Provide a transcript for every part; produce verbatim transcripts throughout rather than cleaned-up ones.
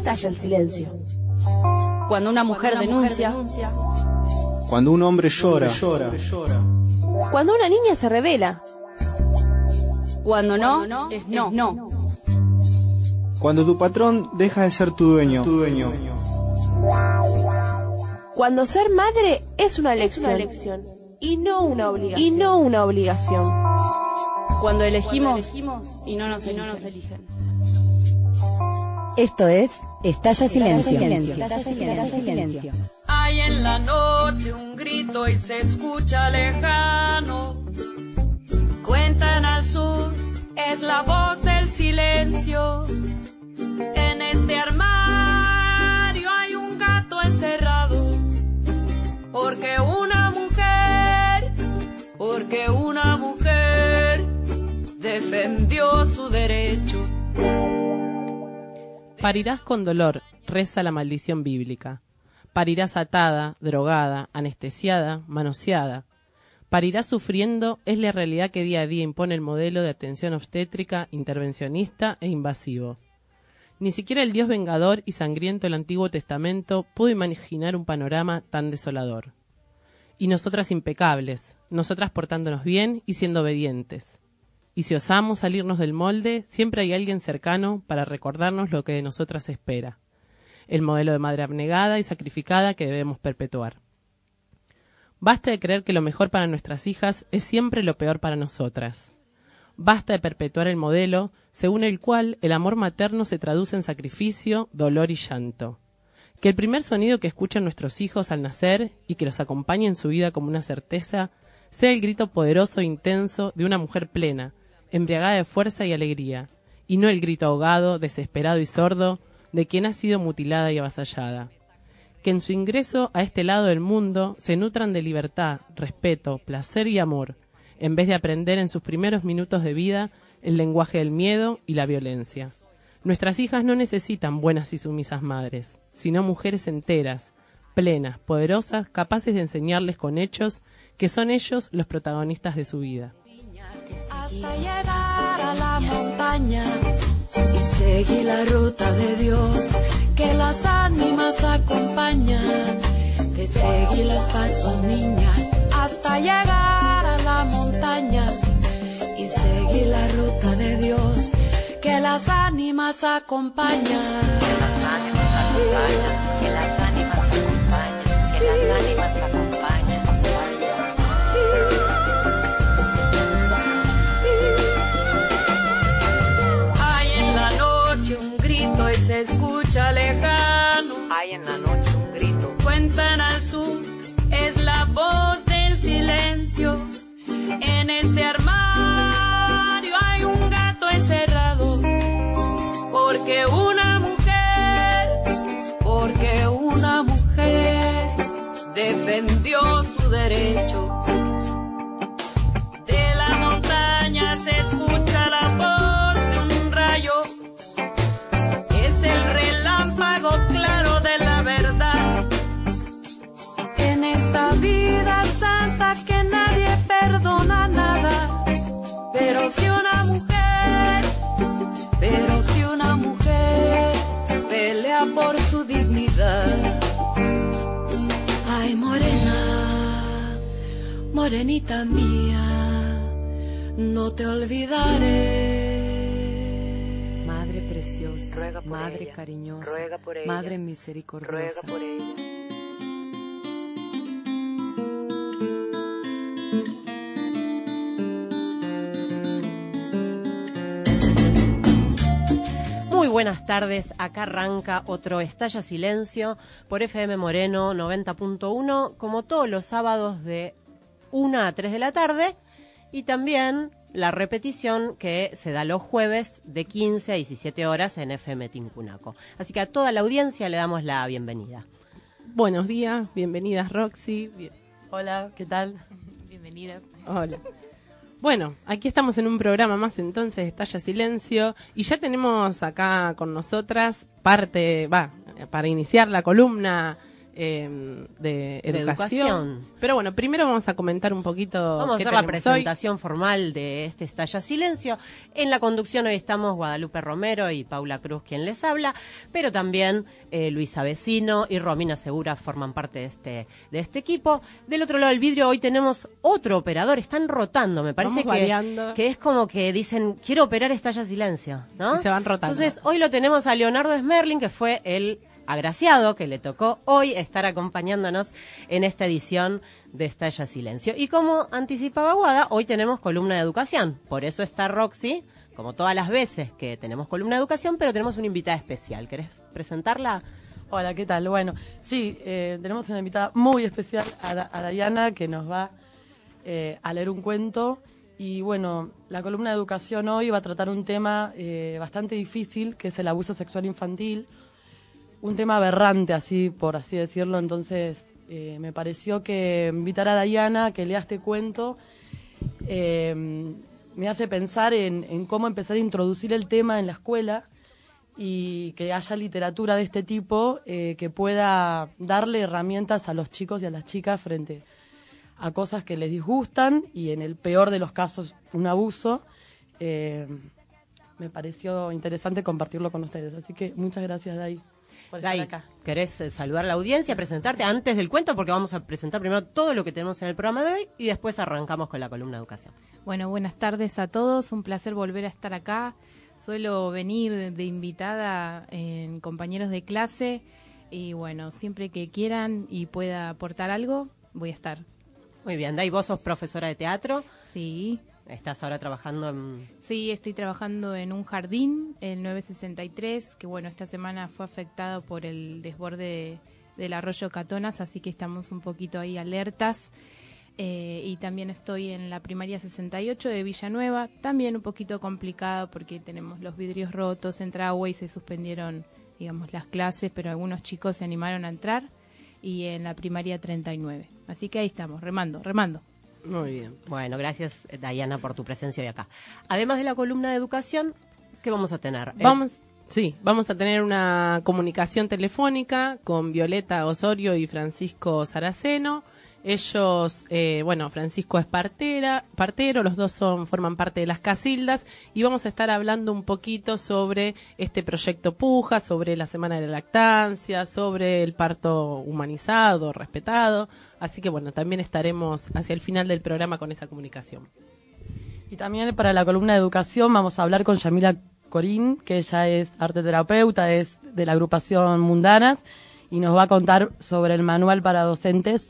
estalla el silencio. Cuando una mujer, Cuando una denuncia, mujer denuncia. Cuando un hombre llora. Cuando una niña se revela. Cuando no, Cuando no es no. Es no. Cuando tu patrón deja de ser tu dueño. Tu dueño. Cuando ser madre es una elección, es una elección y no una obligación. Y no una obligación. Cuando elegimos, Cuando elegimos y no nos, y no nos eligen. Esto es Estalla Silencio. Silencio. Estalla Silencio. Silencio. Hay en la noche un grito y se escucha lejano. Cuentan al sur, es la voz del silencio. En este armario hay un gato encerrado. Porque una mujer, porque una mujer defendió su derecho. Parirás con dolor, reza la maldición bíblica. Parirás atada, drogada, anestesiada, manoseada. Parirás sufriendo es la realidad que día a día impone el modelo de atención obstétrica, intervencionista e invasivo. Ni siquiera el Dios vengador y sangriento del Antiguo Testamento pudo imaginar un panorama tan desolador. Y nosotras impecables, nosotras portándonos bien y siendo obedientes. Y si osamos salirnos del molde, siempre hay alguien cercano para recordarnos lo que de nosotras espera. El modelo de madre abnegada y sacrificada que debemos perpetuar. Basta de creer que lo mejor para nuestras hijas es siempre lo peor para nosotras. Basta de perpetuar el modelo según el cual el amor materno se traduce en sacrificio, dolor y llanto. Que el primer sonido que escuchan nuestros hijos al nacer y que los acompañe en su vida como una certeza sea el grito poderoso e intenso de una mujer plena, embriagada de fuerza y alegría, y no el grito ahogado, desesperado y sordo de quien ha sido mutilada y avasallada. Que en su ingreso a este lado del mundo se nutran de libertad, respeto, placer y amor, en vez de aprender en sus primeros minutos de vida el lenguaje del miedo y la violencia. Nuestras hijas no necesitan buenas y sumisas madres, sino mujeres enteras, plenas, poderosas, capaces de enseñarles con hechos que son ellos los protagonistas de su vida. Hasta llegar a la montaña y seguí la ruta de Dios, que las ánimas acompañan. Te seguí los pasos, niña, hasta llegar a la montaña y seguí la ruta de Dios, que las ánimas acompañan. Que las ánimas acompañan, que las ánimas acompañan, que las ánimas acompañan. Hay en la noche un grito y se escucha lejano. Hay en la noche un grito. Cuentan al sur, es la voz del silencio. En este armario hay un gato encerrado. Porque una mujer, porque una mujer defendió su derecho. De la montaña se escucha la voz de un rayo. Es el relámpago claro de la verdad. En esta vida santa que nadie perdona nada. Pero si una mujer, pero si una mujer pelea por su dignidad. Ay, morena, morenita mía, no te olvidaré. Madre preciosa, ruega por madre ella, cariñosa, ruega por ella, madre misericordiosa. Ruega por ella. Muy buenas tardes, acá arranca otro Estalla Silencio por F M Moreno noventa punto uno, como todos los sábados de una a tres de la tarde, y también la repetición que se da los jueves de quince a diecisiete horas en F M Tincunaco. Así que a toda la audiencia le damos la bienvenida. Buenos días, bienvenidas Roxy. Bien. Hola, ¿qué tal? Bienvenidas. Hola. Bueno, aquí estamos en un programa más entonces, Estalla Silencio, y ya tenemos acá con nosotras parte, va, para iniciar la columna eh, de, De educación. educación. Pero bueno, primero vamos a comentar un poquito. Vamos a qué hacer la tenemos hoy. presentación formal de este Estalla Silencio. En la conducción hoy estamos Guadalupe Romero y Paula Cruz, quien les habla, pero también eh, Luisa Vecino y Romina Segura forman parte de este, de este equipo. Del otro lado del vidrio hoy tenemos otro operador, están rotando, me parece Vamos que, variando. que es como que dicen, quiero operar Estalla Silencio, ¿no? Y se van rotando. Entonces hoy lo tenemos a Leonardo Smerling, que fue el agraciado que le tocó hoy estar acompañándonos en esta edición de Estalla Silencio. Y como anticipaba Guada, hoy tenemos columna de educación. Por eso está Roxy, como todas las veces que tenemos columna de educación, pero tenemos una invitada especial. ¿Querés presentarla? Hola, ¿qué tal? Bueno, sí, eh, tenemos una invitada muy especial, a, Da- a Dayana, que nos va eh, a leer un cuento. Y bueno, la columna de educación hoy va a tratar un tema eh, bastante difícil, que es el abuso sexual infantil. Un tema aberrante, así por así decirlo. Entonces eh, me pareció que invitar a Dayana que lea este cuento eh, me hace pensar en, en cómo empezar a introducir el tema en la escuela y que haya literatura de este tipo eh, que pueda darle herramientas a los chicos y a las chicas frente a cosas que les disgustan y en el peor de los casos un abuso. Eh, me pareció interesante compartirlo con ustedes, así que muchas gracias, Day, por estar Dai, acá. ¿querés eh, saludar a la audiencia, presentarte antes del cuento? Porque vamos a presentar primero todo lo que tenemos en el programa de hoy y después arrancamos con la columna de educación. Bueno, buenas tardes a todos, un placer volver a estar acá. Suelo venir de, de invitada en compañeros de clase y bueno, siempre que quieran y pueda aportar algo, voy a estar. Muy bien, Dai, vos sos profesora de teatro. Sí. Estás ahora trabajando en... Sí, estoy trabajando en un jardín, el nueve sesenta y tres, que bueno, esta semana fue afectado por el desborde de, del arroyo Catonas, así que estamos un poquito ahí alertas. Eh, y también estoy en la primaria sesenta y ocho de Villanueva, también un poquito complicado porque tenemos los vidrios rotos, entra agua y se suspendieron, digamos, las clases, pero algunos chicos se animaron a entrar, y en la primaria treinta y nueve. Así que ahí estamos, remando, remando. Muy bien. Bueno, gracias, Dayana, por tu presencia hoy acá. Además de la columna de educación, ¿qué vamos a tener? Vamos, sí, vamos a tener una comunicación telefónica con Violeta Osorio y Francisco Saraceno. Ellos, eh, bueno, Francisco es partera, partero, los dos son forman parte de las Casildas y vamos a estar hablando un poquito sobre este proyecto Puja, sobre la Semana de la Lactancia, sobre el parto humanizado, respetado. Así que bueno, también estaremos hacia el final del programa con esa comunicación. Y también para la columna de educación vamos a hablar con Yamila Corín, que ella es arteterapeuta, es de la agrupación Mundanas, y nos va a contar sobre el manual para docentes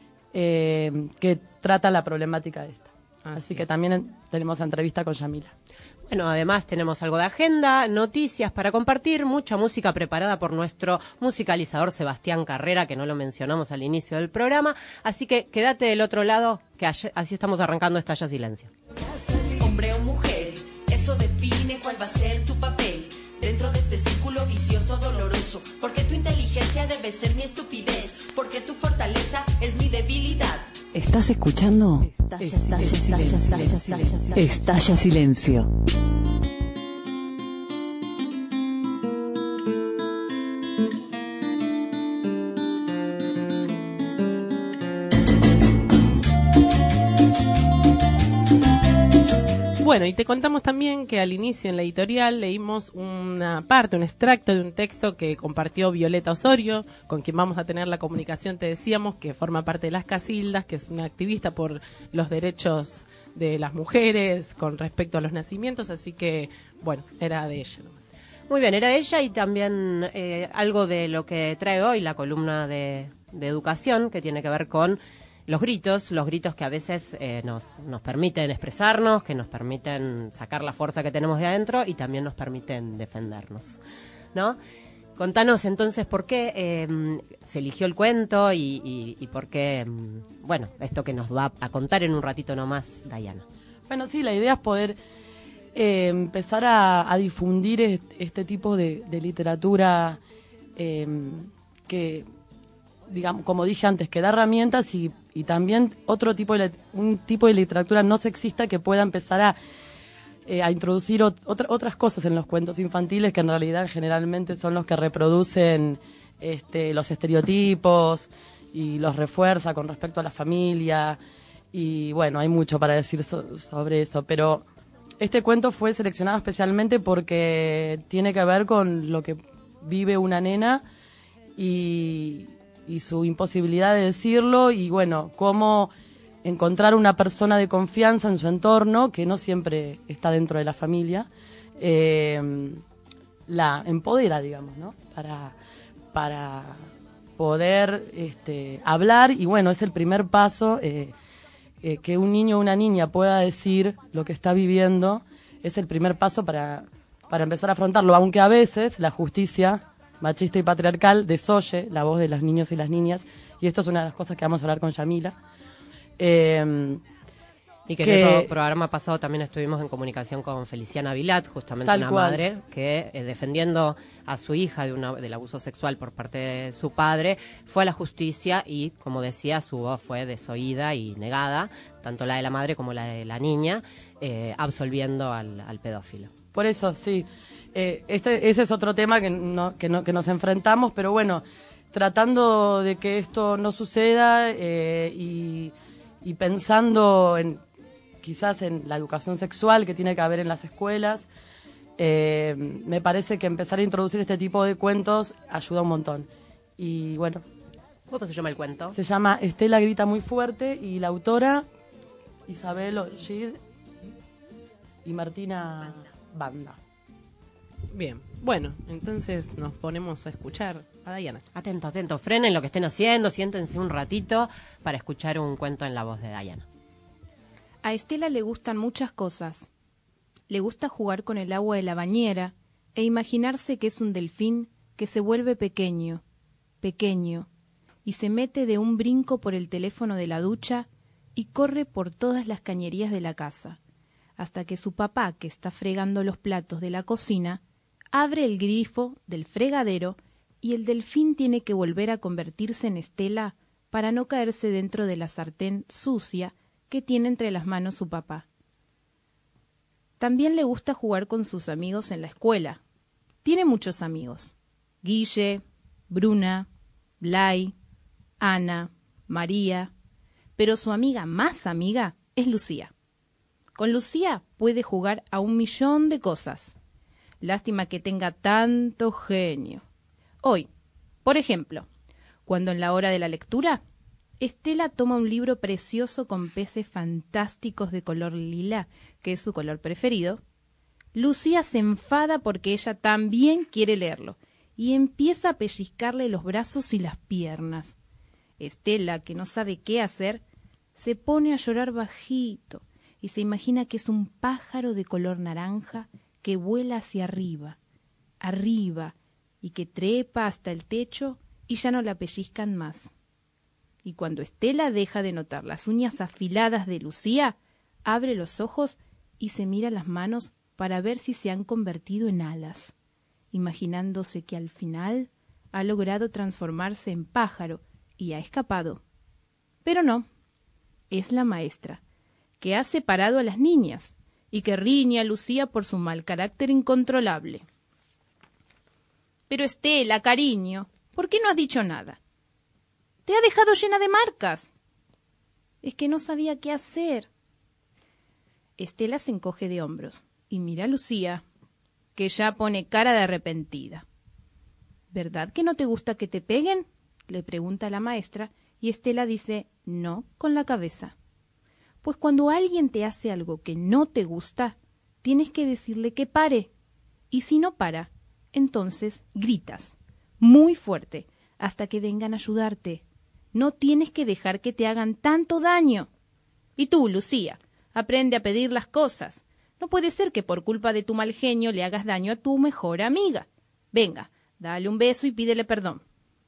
eh, que trata la problemática de esta. Así, Así que también tenemos entrevista con Yamila. Bueno, además tenemos algo de agenda, noticias para compartir, mucha música preparada por nuestro musicalizador Sebastián Carrera, que no lo mencionamos al inicio del programa. Así que quédate del otro lado, que así estamos arrancando Estalla Silencio. Hombre o mujer, eso define cuál va a ser tu papel dentro de este círculo vicioso doloroso, porque tu inteligencia debe ser mi estupidez, porque tu fortaleza es mi debilidad. ¿Estás escuchando? Estalla Silencio. Estalla Silencio. Bueno, y te contamos también que al inicio en la editorial leímos una parte, un extracto de un texto que compartió Violeta Osorio, con quien vamos a tener la comunicación, te decíamos, que forma parte de las Casildas, que es una activista por los derechos de las mujeres con respecto a los nacimientos, así que, bueno, era de ella nomás. Muy bien, era ella y también eh, algo de lo que trae hoy la columna de, de educación, que tiene que ver con los gritos, los gritos que a veces eh, nos, nos permiten expresarnos, que nos permiten sacar la fuerza que tenemos de adentro y también nos permiten defendernos, ¿no? Contanos entonces por qué eh, se eligió el cuento y, y, y por qué, bueno, esto que nos va a contar en un ratito nomás, Dayana. Bueno, sí, la idea es poder eh, empezar a, a difundir este, este tipo de, de literatura eh, que, digamos, como dije antes, que da herramientas y, y también otro tipo de un tipo de literatura no sexista que pueda empezar a, eh, a introducir ot, otra, otras cosas en los cuentos infantiles que en realidad generalmente son los que reproducen este, los estereotipos y los refuerza con respecto a la familia. Y bueno, hay mucho para decir so- sobre eso, pero este cuento fue seleccionado especialmente porque tiene que ver con lo que vive una nena y, y su imposibilidad de decirlo, y bueno, cómo encontrar una persona de confianza en su entorno, que no siempre está dentro de la familia, eh, la empodera, digamos, ¿no? Para, para poder este, hablar, y bueno, es el primer paso, eh, eh, que un niño o una niña pueda decir lo que está viviendo, es el primer paso para, para empezar a afrontarlo, aunque a veces la justicia machista y patriarcal desoye la voz de los niños y las niñas, y esto es una de las cosas que vamos a hablar con Yamila. Eh, y que, que en el pro- programa pasado también estuvimos en comunicación con Feliciana Vilat, justamente Tal una cual. madre que, eh, defendiendo a su hija de una, del abuso sexual por parte de su padre, fue a la justicia y, como decía, su voz fue desoída y negada, tanto la de la madre como la de la niña, eh, absolviendo al, al pedófilo. Por eso, sí. Eh, este, ese es otro tema que, no, que, no, que nos enfrentamos, pero bueno, tratando de que esto no suceda eh, y, y pensando en quizás en la educación sexual que tiene que haber en las escuelas, eh, me parece que empezar a introducir este tipo de cuentos ayuda un montón. Y bueno. ¿Cómo se llama el cuento? Se llama Estela grita muy fuerte, y la autora Isabel Ollid y Martina Banda. Bien, bueno, entonces nos ponemos a escuchar a Dayana. Atento, atento, frenen lo que estén haciendo, siéntense un ratito para escuchar un cuento en la voz de Dayana. A Estela le gustan muchas cosas. Le gusta jugar con el agua de la bañera e imaginarse que es un delfín que se vuelve pequeño, pequeño, y se mete de un brinco por el teléfono de la ducha y corre por todas las cañerías de la casa, hasta que su papá, que está fregando los platos de la cocina, abre el grifo del fregadero y el delfín tiene que volver a convertirse en Estela para no caerse dentro de la sartén sucia que tiene entre las manos su papá. También le gusta jugar con sus amigos en la escuela. Tiene muchos amigos: Guille, Bruna, Blay, Ana, María, pero su amiga más amiga es Lucía. Con Lucía puede jugar a un millón de cosas. Lástima que tenga tanto genio. Hoy, por ejemplo, cuando en la hora de la lectura, Estela toma un libro precioso con peces fantásticos de color lila, que es su color preferido, Lucía se enfada porque ella también quiere leerlo y empieza a pellizcarle los brazos y las piernas. Estela, que no sabe qué hacer, se pone a llorar bajito y se imagina que es un pájaro de color naranja que vuela hacia arriba, arriba, y que trepa hasta el techo y ya no la pellizcan más. Y cuando Estela deja de notar las uñas afiladas de Lucía, abre los ojos y se mira las manos para ver si se han convertido en alas, imaginándose que al final ha logrado transformarse en pájaro y ha escapado. Pero no, es la maestra, que ha separado a las niñas y que riñe a Lucía por su mal carácter incontrolable. Pero Estela, cariño, ¿por qué no has dicho nada? Te ha dejado llena de marcas. Es que no sabía qué hacer. Estela se encoge de hombros y mira a Lucía, que ya pone cara de arrepentida. ¿Verdad que no te gusta que te peguen?, le pregunta la maestra, y Estela dice no con la cabeza. Pues cuando alguien te hace algo que no te gusta, tienes que decirle que pare. Y si no para, entonces gritas, muy fuerte, hasta que vengan a ayudarte. No tienes que dejar que te hagan tanto daño. Y tú, Lucía, aprende a pedir las cosas. No puede ser que por culpa de tu mal genio le hagas daño a tu mejor amiga. Venga, dale un beso y pídele perdón.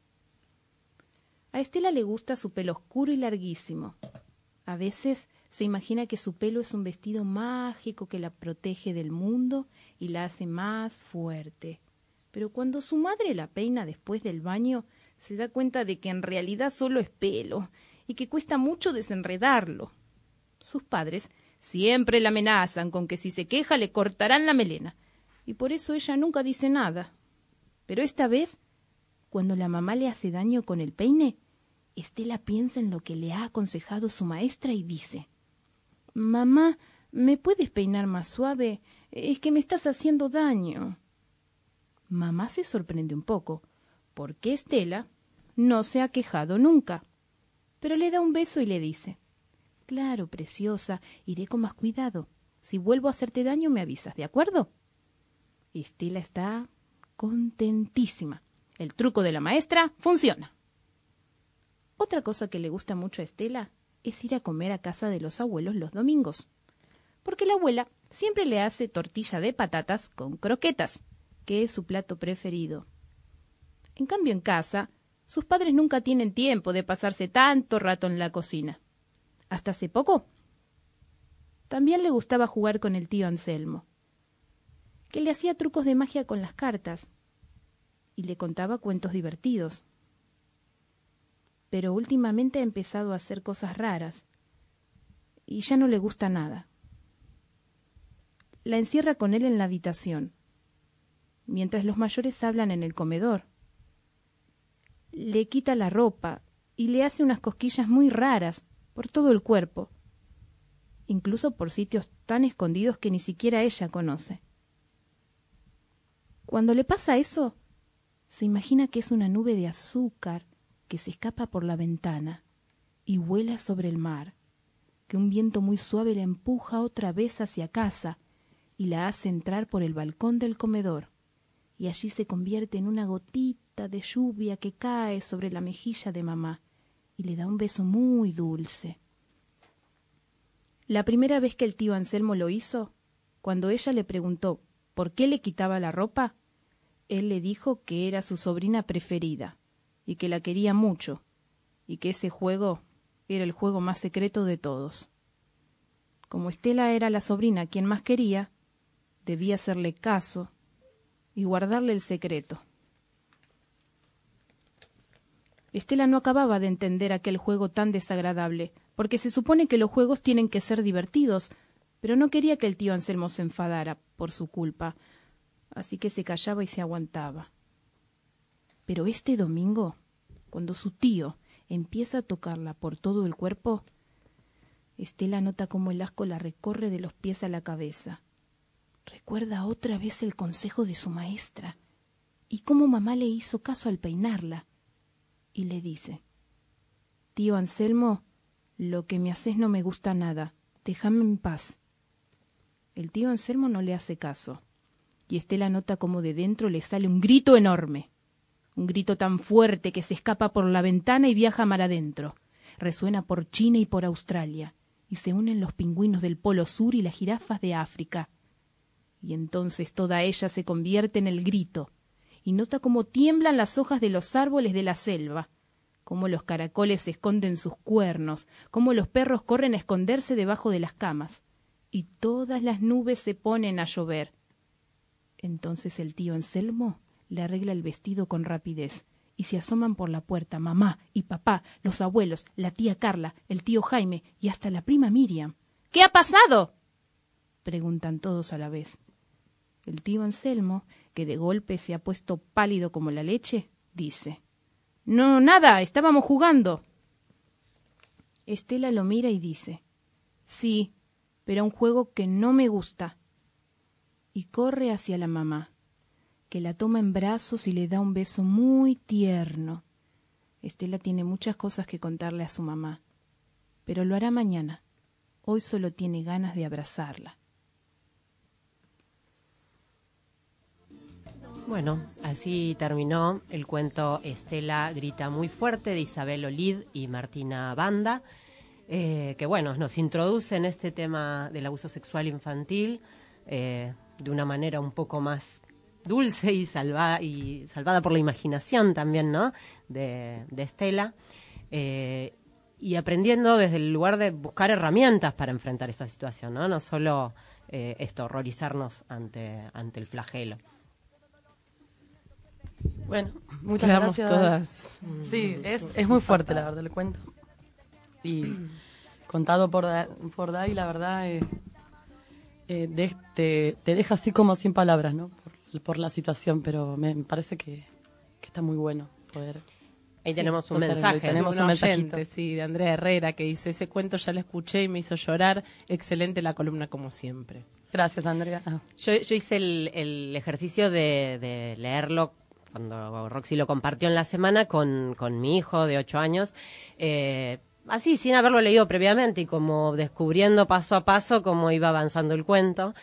A Estela le gusta su pelo oscuro y larguísimo. A veces se imagina que su pelo es un vestido mágico que la protege del mundo y la hace más fuerte. Pero cuando su madre la peina después del baño, se da cuenta de que en realidad solo es pelo y que cuesta mucho desenredarlo. Sus padres siempre la amenazan con que si se queja le cortarán la melena, y por eso ella nunca dice nada. Pero esta vez, cuando la mamá le hace daño con el peine, Estela piensa en lo que le ha aconsejado su maestra y dice: «Mamá, ¿me puedes peinar más suave? Es que me estás haciendo daño». Mamá se sorprende un poco, porque Estela no se ha quejado nunca, pero le da un beso y le dice: «Claro, preciosa, iré con más cuidado. Si vuelvo a hacerte daño me avisas, ¿de acuerdo?» Estela está contentísima. El truco de la maestra funciona. Otra cosa que le gusta mucho a Estela es ir a comer a casa de los abuelos los domingos, porque la abuela siempre le hace tortilla de patatas con croquetas, que es su plato preferido. En cambio, en casa, sus padres nunca tienen tiempo de pasarse tanto rato en la cocina. Hasta hace poco. También le gustaba jugar con el tío Anselmo, que le hacía trucos de magia con las cartas y le contaba cuentos divertidos. Pero últimamente ha empezado a hacer cosas raras y ya no le gusta nada. La encierra con él en la habitación, mientras los mayores hablan en el comedor. Le quita la ropa y le hace unas cosquillas muy raras por todo el cuerpo, incluso por sitios tan escondidos que ni siquiera ella conoce. Cuando le pasa eso, se imagina que es una nube de azúcar que se escapa por la ventana y vuela sobre el mar, que un viento muy suave la empuja otra vez hacia casa y la hace entrar por el balcón del comedor, y allí se convierte en una gotita de lluvia que cae sobre la mejilla de mamá y le da un beso muy dulce. La primera vez que el tío Anselmo lo hizo, cuando ella le preguntó por qué le quitaba la ropa, él le dijo que era su sobrina preferida y que la quería mucho, y que ese juego era el juego más secreto de todos. Como Estela era la sobrina quien más quería, debía hacerle caso y guardarle el secreto. Estela no acababa de entender aquel juego tan desagradable, porque se supone que los juegos tienen que ser divertidos, pero no quería que el tío Anselmo se enfadara por su culpa, así que se callaba y se aguantaba. Pero este domingo, cuando su tío empieza a tocarla por todo el cuerpo, Estela nota cómo el asco la recorre de los pies a la cabeza. Recuerda otra vez el consejo de su maestra y cómo mamá le hizo caso al peinarla, y le dice: «Tío Anselmo, lo que me haces no me gusta nada, déjame en paz». El tío Anselmo no le hace caso, y Estela nota cómo de dentro le sale un grito enorme, un grito tan fuerte que se escapa por la ventana y viaja mar adentro. Resuena por China y por Australia, y se unen los pingüinos del Polo Sur y las jirafas de África. Y entonces toda ella se convierte en el grito, y nota cómo tiemblan las hojas de los árboles de la selva, cómo los caracoles esconden sus cuernos, cómo los perros corren a esconderse debajo de las camas, y todas las nubes se ponen a llover. Entonces el tío Anselmo le arregla el vestido con rapidez, y se asoman por la puerta mamá y papá, los abuelos, la tía Carla, el tío Jaime y hasta la prima Miriam. «¿Qué ha pasado?», preguntan todos a la vez. El tío Anselmo, que de golpe se ha puesto pálido como la leche, dice: «No, nada, estábamos jugando». Estela lo mira y dice: «Sí, pero un juego que no me gusta». Y corre hacia la mamá, que la toma en brazos y le da un beso muy tierno. Estela tiene muchas cosas que contarle a su mamá, pero lo hará mañana. Hoy solo tiene ganas de abrazarla. Bueno, así terminó el cuento Estela grita muy fuerte, de Isabel Olid y Martina Banda, eh, que bueno, nos introduce en este tema del abuso sexual infantil eh, de una manera un poco más dulce y salvada, y salvada por la imaginación también, ¿no?, de, de Estela, eh, y aprendiendo desde el lugar de buscar herramientas para enfrentar esta situación, ¿no? No solo eh, esto, horrorizarnos ante, ante el flagelo. Bueno, muchas Quedamos gracias. Todas. Sí, es, es muy fuerte, la verdad, el cuento. Y contado por, da, por Dai, la verdad, eh, eh, de, te, te deja así como sin palabras, ¿no? Por, por la situación, pero me, me parece que, que está muy bueno poder... Ahí sí, tenemos un sostenerlo. mensaje. Y tenemos un, un mensajito. oyente, sí, de Andrea Herrera, que dice, ese cuento ya lo escuché y me hizo llorar. Excelente la columna como siempre. Gracias, Andrea. Ah. Yo, yo hice el, el ejercicio de, de leerlo cuando Roxy lo compartió en la semana con, con mi hijo de ocho años, eh, así, sin haberlo leído previamente y como descubriendo paso a paso cómo iba avanzando el cuento.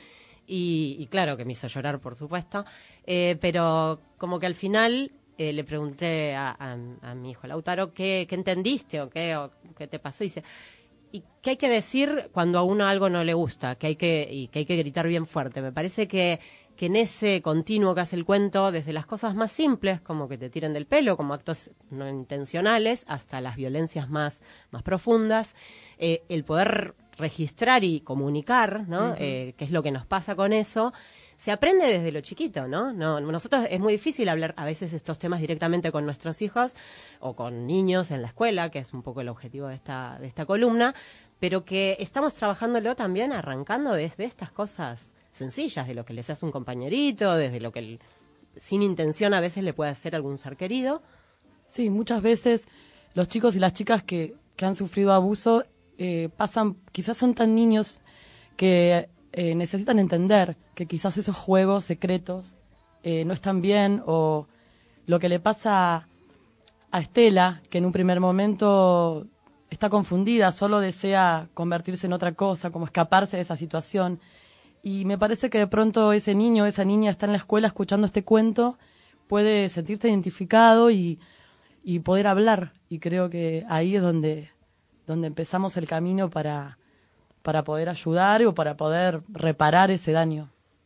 Y, y claro que me hizo llorar, por supuesto, eh, pero como que al final eh, le pregunté a, a, a mi hijo Lautaro qué, qué entendiste o qué, o qué te pasó. Y dice, ¿y qué hay que decir cuando a uno algo no le gusta? Que hay que, y que hay que gritar bien fuerte. Me parece que, que en ese continuo que hace el cuento, desde las cosas más simples, como que te tiren del pelo, como actos no intencionales, hasta las violencias más, más profundas, eh, el poder registrar y comunicar, ¿no? Uh-huh. Eh, qué es lo que nos pasa con eso, se aprende desde lo chiquito, ¿no? No, nosotros es muy difícil hablar a veces estos temas directamente con nuestros hijos o con niños en la escuela, que es un poco el objetivo de esta, de esta columna, pero que estamos trabajándolo también arrancando desde estas cosas sencillas, de lo que les hace un compañerito, desde lo que el, sin intención a veces le puede hacer algún ser querido. Sí, muchas veces los chicos y las chicas que, que han sufrido abuso eh, pasan, quizás son tan niños que eh, necesitan entender que quizás esos juegos secretos eh, no están bien, o lo que le pasa a Estela, que en un primer momento está confundida, solo desea convertirse en otra cosa, como escaparse de esa situación. Y me parece que de pronto ese niño, esa niña está en la escuela escuchando este cuento, puede sentirse identificado y, y poder hablar. Y creo que ahí es donde, donde empezamos el camino para, para poder ayudar o para poder reparar ese daño.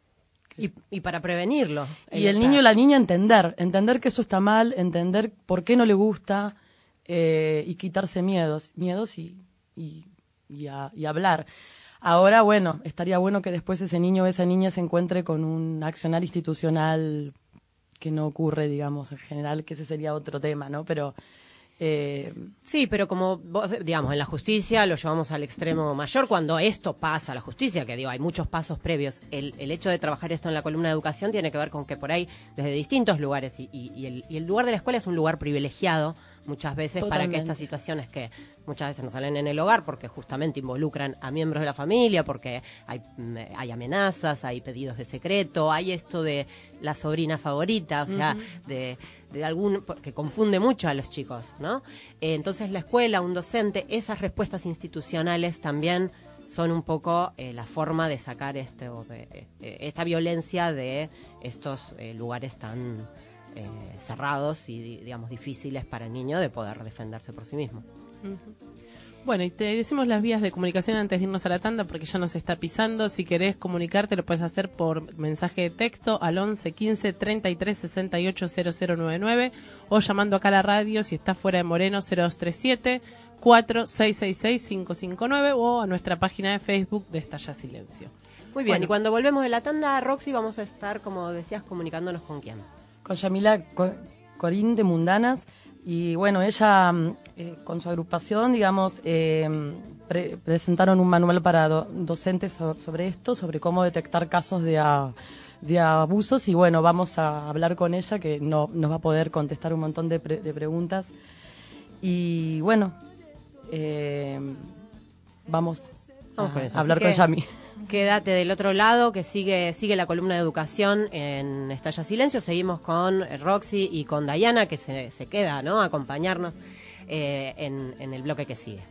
Y, y para prevenirlo. Y el niño y la niña entender, entender que eso está mal, entender por qué no le gusta eh, y quitarse miedos, miedos y, y, y, a, y hablar. Ahora, bueno, estaría bueno que después ese niño o esa niña se encuentre con un accionar institucional que no ocurre, digamos, en general, que ese sería otro tema, ¿no? Pero... Eh... Sí, pero como, vos, digamos, en la justicia lo llevamos al extremo mayor. Cuando esto pasa a la justicia, que digo, hay muchos pasos previos, el, el hecho de trabajar esto en la columna de educación tiene que ver con que por ahí, desde distintos lugares, y, y, y, el, y el lugar de la escuela es un lugar privilegiado, muchas veces, Totalmente. para que estas situaciones que muchas veces no salen en el hogar porque justamente involucran a miembros de la familia, porque hay, hay amenazas, hay pedidos de secreto, hay esto de la sobrina favorita, o sea, uh-huh. de, de algún, que confunde mucho a los chicos, ¿no? Eh, entonces la escuela, un docente, esas respuestas institucionales también son un poco eh, la forma de sacar este, de, eh, esta violencia de estos eh, lugares tan... Eh, cerrados y, digamos, difíciles para el niño de poder defenderse por sí mismo. Uh-huh. Bueno, y te decimos las vías de comunicación antes de irnos a la tanda porque ya nos está pisando. Si querés comunicarte lo puedes hacer por mensaje de texto al once quince treinta y tres sesenta y ocho cero cero noventa y nueve o llamando acá a la radio si estás fuera de Moreno cero dos tres siete cuatro seis seis seis cinco cinco nueve o a nuestra página de Facebook de Estalla Silencio. Muy bien, bueno. Y cuando volvemos de la tanda, Roxy, vamos a estar, como decías, comunicándonos con quién. Con Yamila Corín de Mundanas, y bueno, ella eh, con su agrupación, digamos, eh, pre- presentaron un manual para do- docentes so- sobre esto, sobre cómo detectar casos de, a- de abusos, y bueno, vamos a hablar con ella, que no, nos va a poder contestar un montón de, pre- de preguntas, y bueno, eh, vamos, vamos a, con eso. a hablar Así con que... Yami. Quédate del otro lado, que sigue sigue la columna de educación en Estalla Silencio. Seguimos con Roxy y con Dayana, que se, se queda, ¿no?, a acompañarnos eh, en, en el bloque que sigue.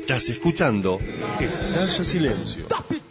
Estás escuchando Estalla Silencio.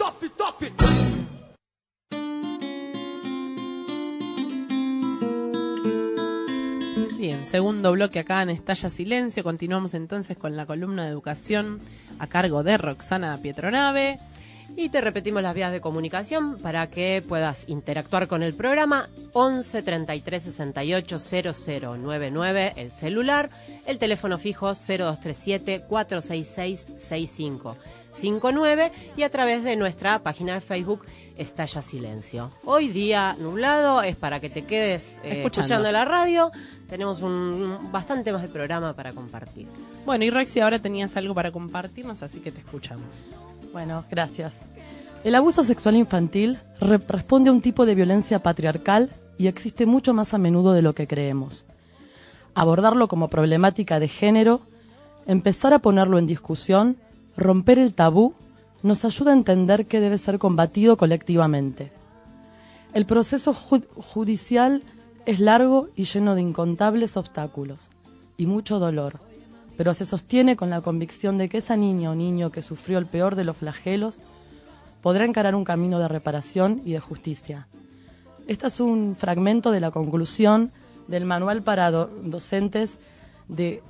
Bien, segundo bloque acá en Estalla Silencio. Continuamos entonces con la columna de educación a cargo de Roxana Pietronave. Y te repetimos las vías de comunicación para que puedas interactuar con el programa. Once treinta y tres sesenta y ocho cero cero noventa y nueve el celular, el teléfono fijo cero dos tres siete cuatro seis seis seis cinco cinco nueve y a través de nuestra página de Facebook Estalla Silencio. Hoy día nublado, es para que te quedes eh, escuchando. escuchando la radio. Tenemos un, un bastante más de programa para compartir. Bueno, y Roxy, ahora tenías algo para compartirnos, así que te escuchamos. Bueno, gracias. El abuso sexual infantil re- responde a un tipo de violencia patriarcal y existe mucho más a menudo de lo que creemos. Abordarlo como problemática de género, empezar a ponerlo en discusión, romper el tabú, nos ayuda a entender que debe ser combatido colectivamente. El proceso ju- judicial es largo y lleno de incontables obstáculos y mucho dolor, pero se sostiene con la convicción de que esa niña o niño que sufrió el peor de los flagelos podrá encarar un camino de reparación y de justicia. Este es un fragmento de la conclusión del manual para do- docentes de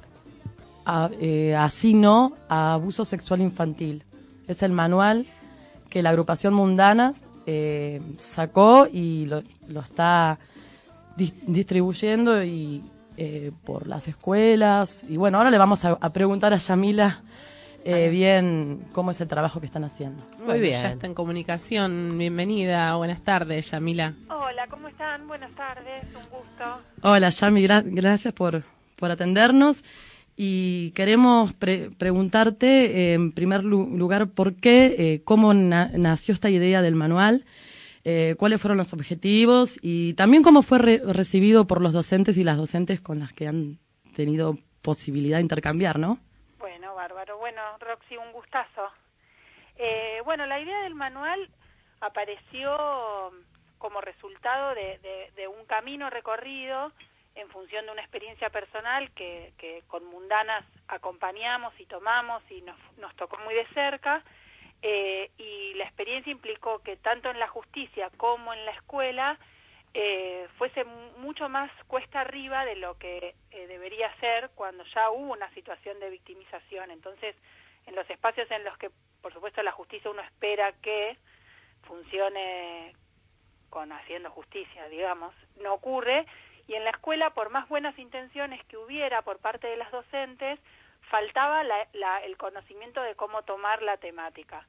a, eh, Así no a abuso sexual infantil. Es el manual que la agrupación Mundanas eh, sacó y lo, lo está di- distribuyendo y eh, por las escuelas. Y bueno, ahora le vamos a, a preguntar a Yamila eh, bien cómo es el trabajo que están haciendo. Muy bueno, bien. Ya está en comunicación. Bienvenida. Buenas tardes, Yamila. Hola, ¿cómo están? Buenas tardes. Un gusto. Hola, Yami. Gra- gracias por, por atendernos. Y queremos pre- preguntarte, eh, en primer lu- lugar, por qué, eh, cómo na- nació esta idea del manual, eh, cuáles fueron los objetivos y también cómo fue re- recibido por los docentes y las docentes con las que han tenido posibilidad de intercambiar, ¿no? Bueno, bárbaro. Bueno, Roxy, un gustazo. Eh, bueno, la idea del manual apareció como resultado de, de, de un camino recorrido en función de una experiencia personal que, que con Mundanas acompañamos y tomamos y nos, nos tocó muy de cerca, eh, y la experiencia implicó que tanto en la justicia como en la escuela eh, fuese mucho más cuesta arriba de lo que eh, debería ser cuando ya hubo una situación de victimización. Entonces, en los espacios en los que, por supuesto, la justicia uno espera que funcione con haciendo justicia, digamos, no ocurre. Y en la escuela, por más buenas intenciones que hubiera por parte de las docentes, faltaba la, la, el conocimiento de cómo tomar la temática.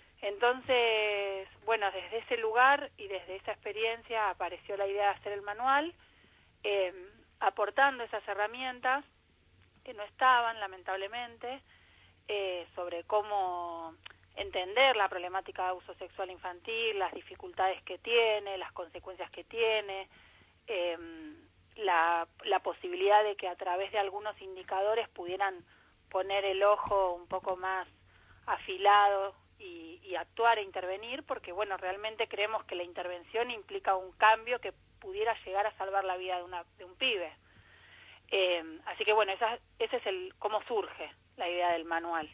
Entonces, bueno, desde ese lugar y desde esa experiencia apareció la idea de hacer el manual, eh, aportando esas herramientas que no estaban, lamentablemente, eh, sobre cómo entender la problemática de abuso sexual infantil, las dificultades que tiene, las consecuencias que tiene, eh, La, la posibilidad de que a través de algunos indicadores pudieran poner el ojo un poco más afilado y, y actuar e intervenir, porque bueno, realmente creemos que la intervención implica un cambio que pudiera llegar a salvar la vida de, una, de un pibe. Eh, así que bueno, esa, ese es el cómo surge la idea del manual.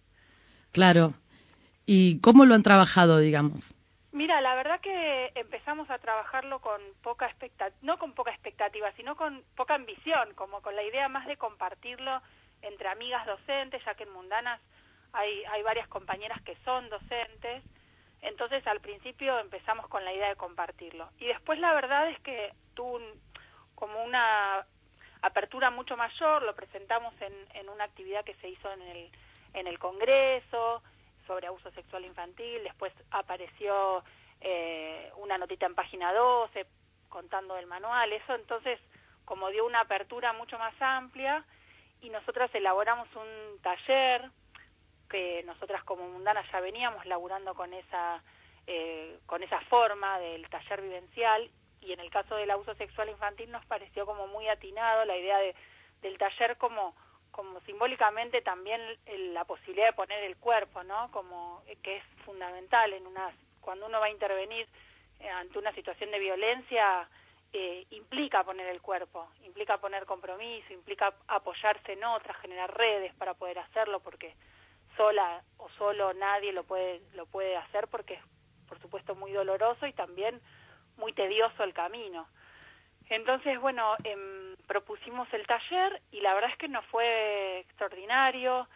Claro. ¿Y cómo lo han trabajado, digamos? Mira, la verdad que empezamos a trabajarlo con poca expectativa, no con poca expectativa, sino con poca ambición, como con la idea más de compartirlo entre amigas docentes, ya que en Mundanas hay, hay varias compañeras que son docentes. Entonces, al principio empezamos con la idea de compartirlo. Y después la verdad es que tuvo un, como una apertura mucho mayor, lo presentamos en, en una actividad que se hizo en el, en el Congreso sobre abuso sexual infantil, después apareció eh, una notita en página doce contando del manual, eso entonces como dio una apertura mucho más amplia y nosotras elaboramos un taller que nosotras como Mundanas ya veníamos laburando con esa, eh, con esa forma del taller vivencial y en el caso del abuso sexual infantil nos pareció como muy atinado la idea de, del taller como como simbólicamente también la posibilidad de poner el cuerpo, ¿no? Como que es fundamental en una cuando uno va a intervenir eh, ante una situación de violencia, eh, implica poner el cuerpo, implica poner compromiso, implica apoyarse en otras, generar redes para poder hacerlo, porque sola o solo nadie lo puede lo puede hacer, porque es por supuesto muy doloroso y también muy tedioso el camino. Entonces, bueno, eh, propusimos el taller y la verdad es que nos fue extraordinario.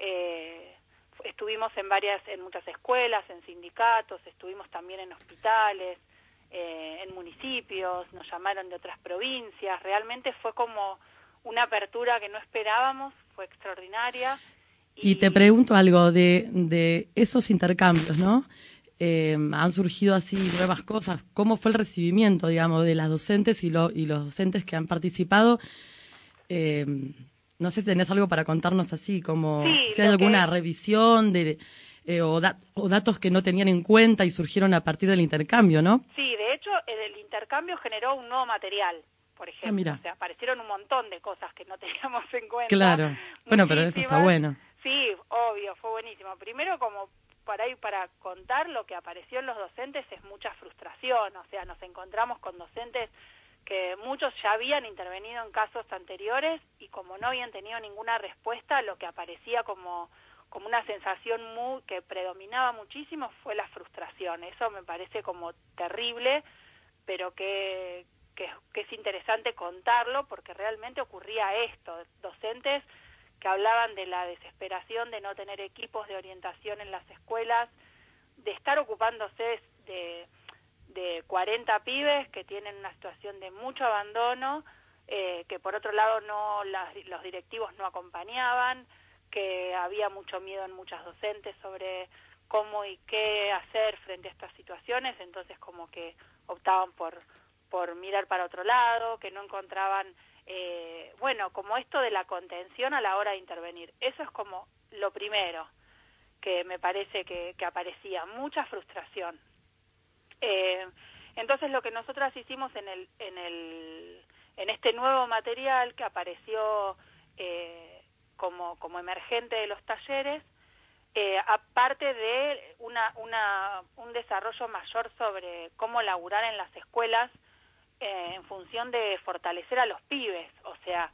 Eh, estuvimos en varias, en muchas escuelas, en sindicatos, estuvimos también en hospitales, eh, en municipios, nos llamaron de otras provincias. Realmente fue como una apertura que no esperábamos, fue extraordinaria. Y, y te pregunto algo de, de esos intercambios, ¿no? Eh, han surgido así nuevas cosas. ¿Cómo fue el recibimiento, digamos, de las docentes y, lo, y los docentes que han participado? Eh, no sé si tenés algo para contarnos así, como sí, si hay alguna que... revisión de eh, o, da, o datos que no tenían en cuenta y surgieron a partir del intercambio, ¿no? Sí, de hecho, el intercambio generó un nuevo material, por ejemplo. Ah, mira. O sea, aparecieron un montón de cosas que no teníamos en cuenta. Claro. Bueno, pero eso está bueno. Sí, obvio, fue buenísimo. Primero, como para ir para contar lo que apareció en los docentes, es mucha frustración. O sea, nos encontramos con docentes que muchos ya habían intervenido en casos anteriores y como no habían tenido ninguna respuesta, lo que aparecía como, como una sensación muy, que predominaba muchísimo fue la frustración. Eso me parece como terrible, pero que, que, que es interesante contarlo porque realmente ocurría esto. Docentes que hablaban de la desesperación de no tener equipos de orientación en las escuelas, de estar ocupándose de, de cuarenta pibes que tienen una situación de mucho abandono, eh, que por otro lado no las, los directivos no acompañaban, que había mucho miedo en muchas docentes sobre cómo y qué hacer frente a estas situaciones, entonces como que optaban por, por mirar para otro lado, que no encontraban... Eh, bueno, como esto de la contención a la hora de intervenir. Eso es como lo primero que me parece que, que aparecía, mucha frustración. Eh, entonces lo que nosotras hicimos en el, en el, en este nuevo material que apareció eh, como, como emergente de los talleres, eh, aparte de una, una, un desarrollo mayor sobre cómo laburar en las escuelas, Eh, en función de fortalecer a los pibes, o sea,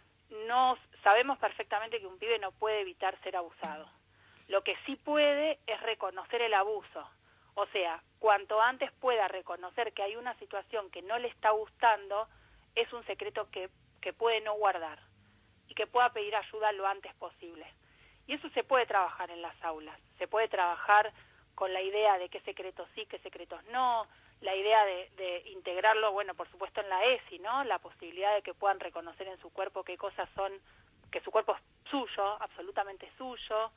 no sabemos perfectamente que un pibe no puede evitar ser abusado. Lo que sí puede es reconocer el abuso, o sea, cuanto antes pueda reconocer que hay una situación que no le está gustando, es un secreto que, que puede no guardar y que pueda pedir ayuda lo antes posible. Y eso se puede trabajar en las aulas, se puede trabajar con la idea de qué secretos sí, qué secretos no, la idea de, de integrarlo, bueno, por supuesto en la E S I, ¿no? La posibilidad de que puedan reconocer en su cuerpo qué cosas son, que su cuerpo es suyo, absolutamente suyo,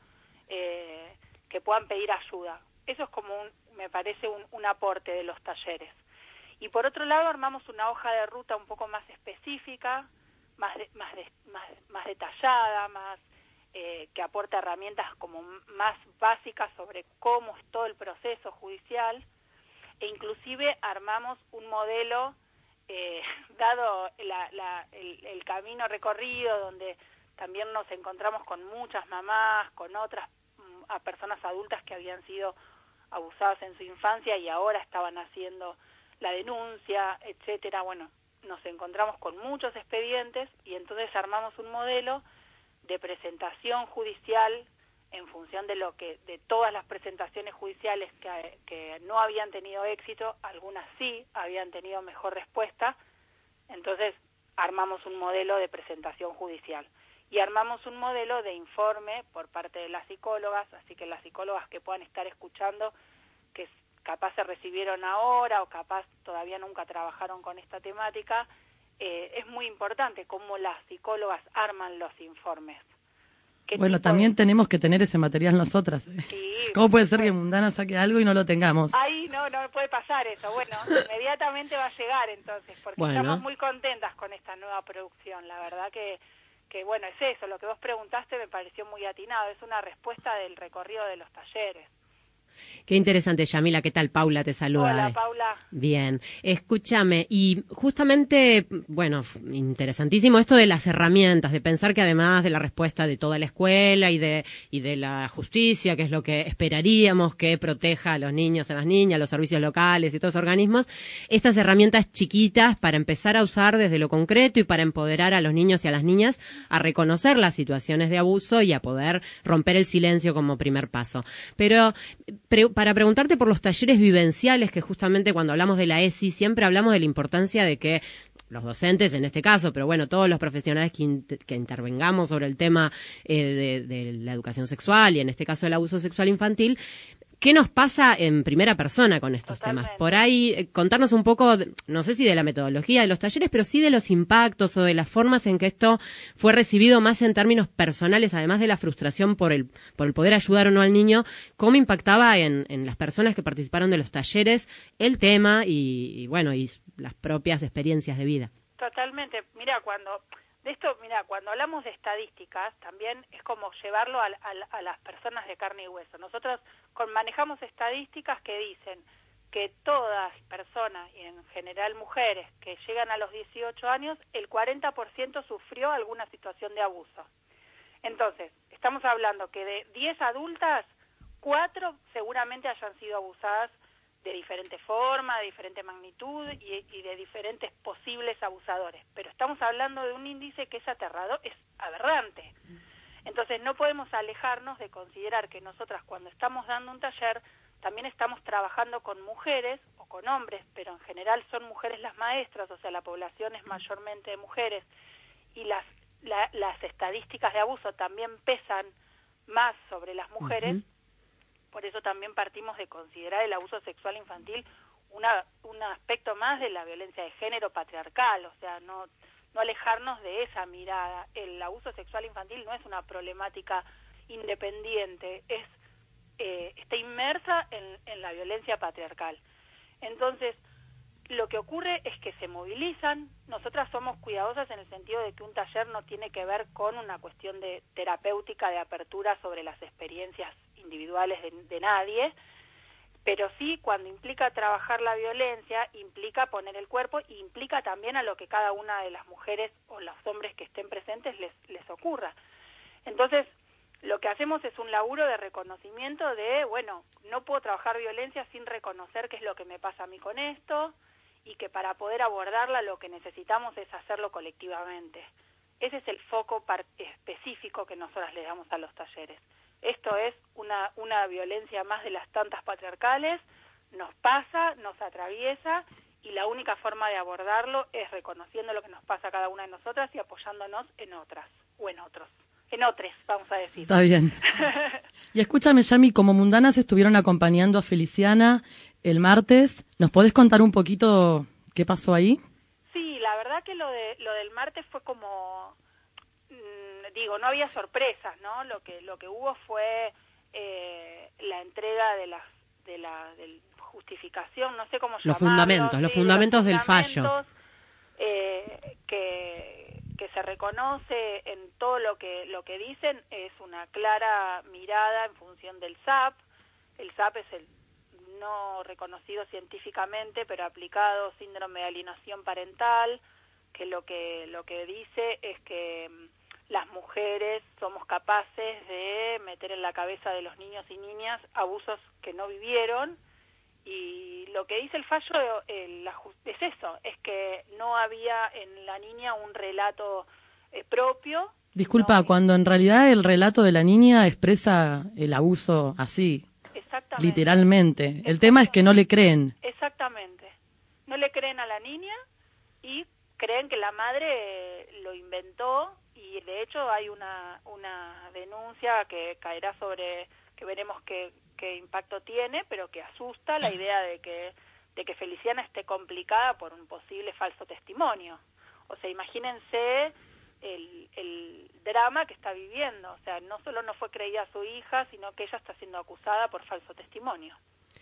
eh, que puedan pedir ayuda. Eso es como, un, me parece, un, un aporte de los talleres. Y por otro lado armamos una hoja de ruta un poco más específica, más, de, más, de, más, más detallada, más eh, que aporta herramientas como más básicas sobre cómo es todo el proceso judicial. E inclusive armamos un modelo, eh, dado la, la, el, el camino recorrido, donde también nos encontramos con muchas mamás, con otras a personas adultas que habían sido abusadas en su infancia y ahora estaban haciendo la denuncia, etcétera. Bueno, nos encontramos con muchos expedientes y entonces armamos un modelo de presentación judicial en función de lo que de todas las presentaciones judiciales que, que no habían tenido éxito, algunas sí habían tenido mejor respuesta, entonces armamos un modelo de presentación judicial y armamos un modelo de informe por parte de las psicólogas, así que las psicólogas que puedan estar escuchando, que capaz se recibieron ahora o capaz todavía nunca trabajaron con esta temática, eh, es muy importante cómo las psicólogas arman los informes. Bueno, también de... tenemos que tener ese material nosotras. ¿eh? Sí, ¿Cómo puede ser que Mundana saque algo y no lo tengamos? Ahí no, no puede pasar eso. Bueno, inmediatamente va a llegar entonces, porque bueno. Estamos muy contentas con esta nueva producción. La verdad que, que, bueno, es eso. Lo que vos preguntaste me pareció muy atinado. Es una respuesta del recorrido de los talleres. Qué interesante, Yamila. ¿Qué tal? Paula te saluda. Hola, Paula. Bien. Escúchame, y justamente, bueno, interesantísimo esto de las herramientas, de pensar que además de la respuesta de toda la escuela y de y de la justicia, que es lo que esperaríamos que proteja a los niños, a las niñas, a los servicios locales y todos los organismos, estas herramientas chiquitas para empezar a usar desde lo concreto y para empoderar a los niños y a las niñas a reconocer las situaciones de abuso y a poder romper el silencio como primer paso. Pero pre- para preguntarte por los talleres vivenciales, que justamente cuando hablamos de la E S I siempre hablamos de la importancia de que los docentes en este caso, pero bueno, todos los profesionales que, in- que intervengamos sobre el tema eh, de, de la educación sexual y en este caso el abuso sexual infantil, ¿qué nos pasa en primera persona con estos Totalmente. temas? Por ahí, eh, contarnos un poco, de- no sé si de la metodología de los talleres, pero sí de los impactos o de las formas en que esto fue recibido más en términos personales, además de la frustración por el, por el poder ayudar o no al niño, cómo impactaba en, en las personas que participaron de los talleres el tema y, y bueno, y las propias experiencias de vida. Totalmente. Mira, cuando de esto, mira, cuando hablamos de estadísticas, también es como llevarlo a, a, a las personas de carne y hueso. Nosotros con, manejamos estadísticas que dicen que todas personas, y en general mujeres, que llegan a los dieciocho años, el cuarenta por ciento sufrió alguna situación de abuso. Entonces, estamos hablando que de diez adultas, cuatro seguramente hayan sido abusadas de diferente forma, de diferente magnitud y, y de diferentes posibles abusadores. Pero estamos hablando de un índice que es aterrador, es aberrante. Entonces no podemos alejarnos de considerar que nosotras cuando estamos dando un taller también estamos trabajando con mujeres o con hombres, pero en general son mujeres las maestras, o sea, la población es mayormente de mujeres y las, la, las estadísticas de abuso también pesan más sobre las mujeres. Uh-huh. Por eso también partimos de considerar el abuso sexual infantil una, un aspecto más de la violencia de género patriarcal, o sea, no, no alejarnos de esa mirada. El abuso sexual infantil no es una problemática independiente, es eh, está inmersa en, en la violencia patriarcal. Entonces, lo que ocurre es que se movilizan. Nosotras somos cuidadosas en el sentido de que un taller no tiene que ver con una cuestión de terapéutica, de apertura sobre las experiencias individuales de, de nadie, pero sí cuando implica trabajar la violencia, implica poner el cuerpo y implica también a lo que cada una de las mujeres o los hombres que estén presentes les, les ocurra. Entonces, lo que hacemos es un laburo de reconocimiento de, bueno, no puedo trabajar violencia sin reconocer qué es lo que me pasa a mí con esto y que para poder abordarla lo que necesitamos es hacerlo colectivamente. Ese es el foco par- específico que nosotras le damos a los talleres. Esto es una, una violencia más de las tantas patriarcales, nos pasa, nos atraviesa y la única forma de abordarlo es reconociendo lo que nos pasa a cada una de nosotras y apoyándonos en otras o en otros. En otros, vamos a decir. Está bien. Y escúchame, Yami, como mundanas estuvieron acompañando a Feliciana el martes, ¿nos podés contar un poquito qué pasó ahí? Sí, la verdad que lo de lo del martes fue como, mmm, digo, no había sorpresas, ¿no? Lo que lo que hubo fue eh, la entrega de las de la del justificación, no sé cómo llamarlo. Los fundamentos, sí, los fundamentos del fallo. Eh, que que se reconoce en todo lo que lo que dicen es una clara mirada en función del S A P. El S A P es el no reconocido científicamente, pero aplicado síndrome de alienación parental, que lo que lo que dice es que las mujeres somos capaces de meter en la cabeza de los niños y niñas abusos que no vivieron. Y lo que dice el fallo el, la, es eso, es que no había en la niña un relato eh, propio. Disculpa, no, cuando en realidad el relato de la niña expresa el abuso así, exactamente, literalmente. El tema es que no le creen. Exactamente. No le creen a la niña y creen que la madre lo inventó y de hecho hay una, una denuncia que caerá sobre, que veremos qué qué impacto tiene, pero que asusta la idea de que de que Feliciana esté complicada por un posible falso testimonio. O sea, imagínense el, el drama que está viviendo. O sea, no solo no fue creída su hija, sino que ella está siendo acusada por falso testimonio.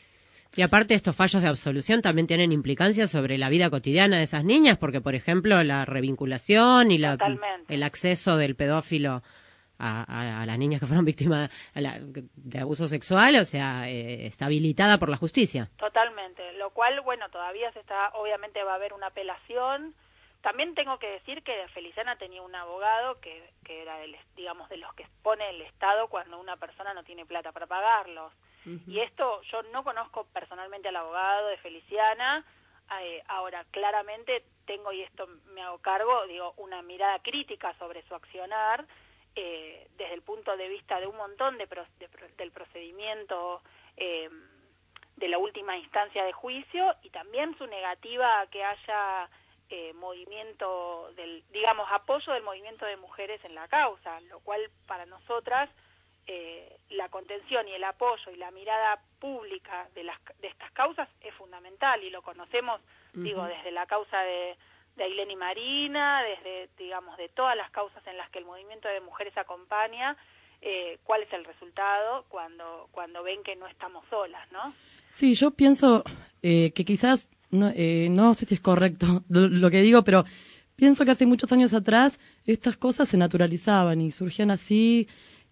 Y aparte estos fallos de absolución también tienen implicancias sobre la vida cotidiana de esas niñas, porque por ejemplo la revinculación y la, el acceso del pedófilo a, a, a las niñas que fueron víctimas a la, de abuso sexual, o sea, eh, está habilitada por la justicia. Totalmente, lo cual, bueno, todavía se está, obviamente va a haber una apelación. También tengo que decir que Feliciana tenía un abogado que, que era, el, digamos, de los que pone el Estado cuando una persona no tiene plata para pagarlos. Uh-huh. Y esto, yo no conozco personalmente al abogado de Feliciana, eh, ahora claramente tengo, y esto me hago cargo, digo, una mirada crítica sobre su accionar, eh, desde el punto de vista de un montón de, pro, de del procedimiento eh, de la última instancia de juicio, y también su negativa a que haya eh, movimiento, del digamos, apoyo del movimiento de mujeres en la causa, lo cual para nosotras eh, la contención y el apoyo y la mirada pública de, las, de estas causas es fundamental, y lo conocemos, uh-huh. digo, desde la causa de de Ailén y Marina, desde, digamos, de todas las causas en las que el movimiento de mujeres acompaña, eh, cuál es el resultado cuando cuando ven que no estamos solas, ¿no? Sí, yo pienso eh, que quizás, no, eh, no sé si es correcto lo, lo que digo, pero pienso que hace muchos años atrás estas cosas se naturalizaban y surgían así,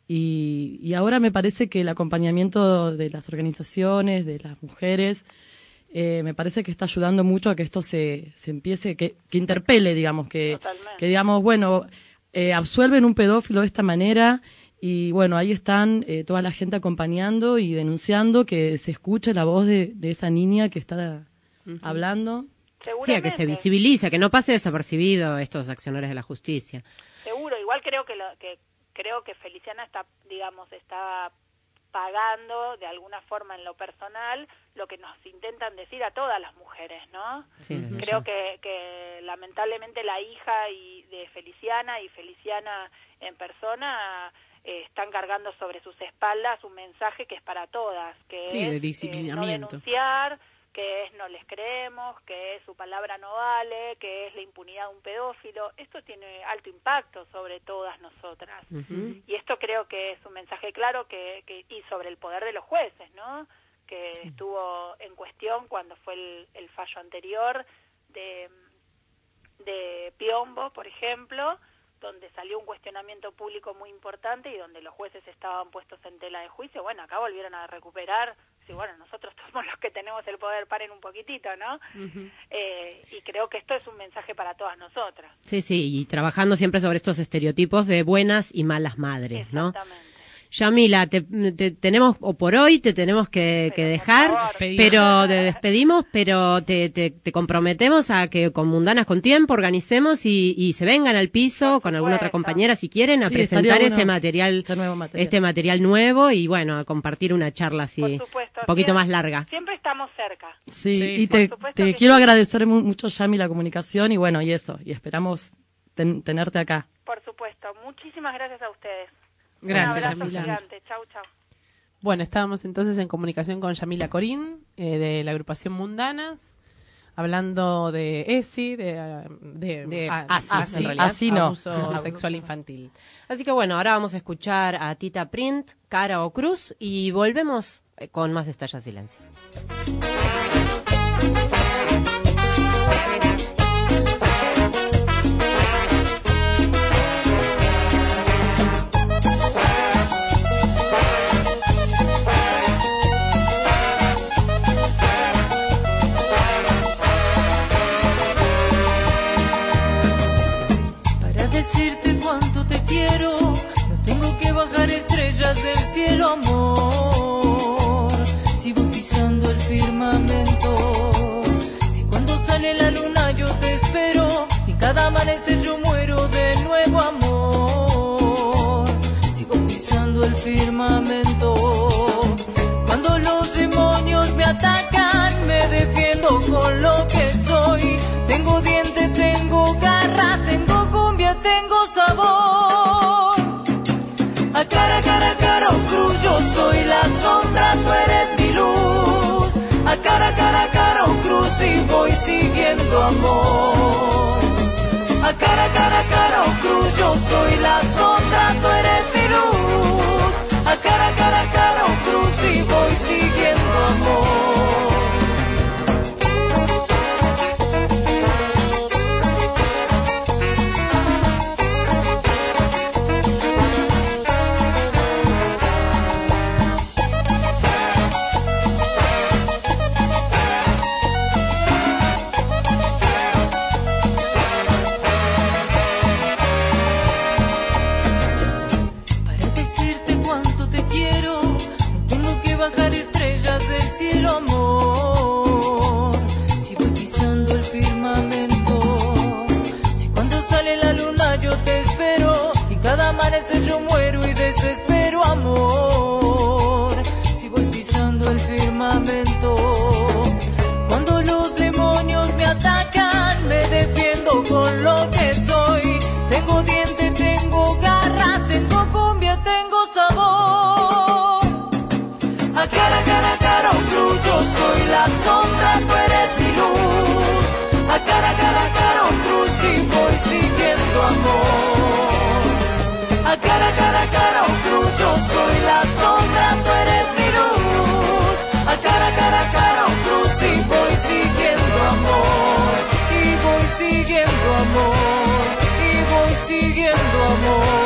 y, y ahora me parece que el acompañamiento de las organizaciones, de las mujeres, Eh, me parece que está ayudando mucho a que esto se, se empiece, que, que interpele, digamos, que, que digamos, bueno, eh, absuelven un pedófilo de esta manera, y bueno, ahí están eh, toda la gente acompañando y denunciando, que se escuche la voz de, de esa niña que está uh-huh. hablando. Sí, a que se visibilice, que no pase desapercibido estos accionarios de la justicia. Seguro, igual creo que, lo, que creo que Feliciana está, digamos, está pagando de alguna forma en lo personal lo que nos intentan decir a todas las mujeres, ¿no? Sí, uh-huh. Creo que, que lamentablemente la hija y de Feliciana y Feliciana en persona eh, están cargando sobre sus espaldas un mensaje que es para todas, que sí, es de disciplinamiento. Eh, no denunciar, que es no les creemos, que es su palabra no vale, que es la impunidad de un pedófilo. Esto tiene alto impacto sobre todas nosotras. Uh-huh. Y esto creo que es un mensaje claro que, que y sobre el poder de los jueces, ¿no? Que sí. estuvo en cuestión cuando fue el, el fallo anterior de, de Piombo, por ejemplo, donde salió un cuestionamiento público muy importante y donde los jueces estaban puestos en tela de juicio. Bueno, acá volvieron a recuperar, sí, bueno, nosotros somos los que tenemos el poder, paren un poquitito, ¿no? Uh-huh. Eh, y creo que esto es un mensaje para todas nosotras. Sí, sí, y trabajando siempre sobre estos estereotipos de buenas y malas madres, ¿no? Exactamente. Yamila, te, te tenemos, o por hoy te tenemos que, que dejar, favor, pero te despedimos, pero te, te, te comprometemos a que con Mundanas con Tiempo organicemos y, y se vengan al piso con alguna otra compañera si quieren a sí, presentar bueno este material, este, nuevo material, este material nuevo y bueno, a compartir una charla así supuesto, un poquito siempre, más larga. Siempre estamos cerca. Sí, sí y te, te quiero sí. agradecer mucho, Yami, la comunicación y bueno, y eso, y esperamos ten, tenerte acá. Por supuesto, muchísimas gracias a ustedes. Gracias, un abrazo Yamila. Gigante. Chau, chau. Bueno, estábamos entonces en comunicación con Yamila Corín, eh, de la agrupación Mundanas, hablando de E S I, de, de, de a, así, así, en realidad, así no. abuso sexual infantil. Así que bueno, ahora vamos a escuchar a Tita Print, Cara o Cruz, y volvemos con más Estalla Silencio. Del cielo, amor, si voy pisando el firmamento, si cuando sale la luna yo te espero y cada amanecer yo muero de nuevo, amor, si voy pisando el firmamento, cuando los demonios me atacan me defiendo con lo que soy, tengo diente, tengo garra, tengo cumbia, tengo sabor. A cara, cara, cara o cruz, yo soy la sombra, tú eres mi luz. A cara, cara, cara o cruz y voy siguiendo amor. A cara, cara, cara o cruz, yo soy la sombra, tú eres mi luz. A cara, cara, cara o cruz y voy siguiendo amor. estrellas del cielo, amor. Si voy pisando el firmamento, si cuando sale la luna yo te espero, y cada amanecer yo muero y desespero, amor. Si voy pisando el firmamento, cuando los demonios me atacan, me defiendo con lo que soy. Tengo dientes, tengo garra, tengo cumbia, tengo sabor. A cara, cara, cara, un cruz, yo soy la sombra, tú eres mi luz. A cara, cara, cara, un cruz, y voy siguiendo amor. A cara, cara, cara, un cruz, yo soy la sombra, tú eres mi luz. A cara, cara, cara, un cruz, y voy siguiendo amor. Y voy siguiendo amor. Y voy siguiendo amor.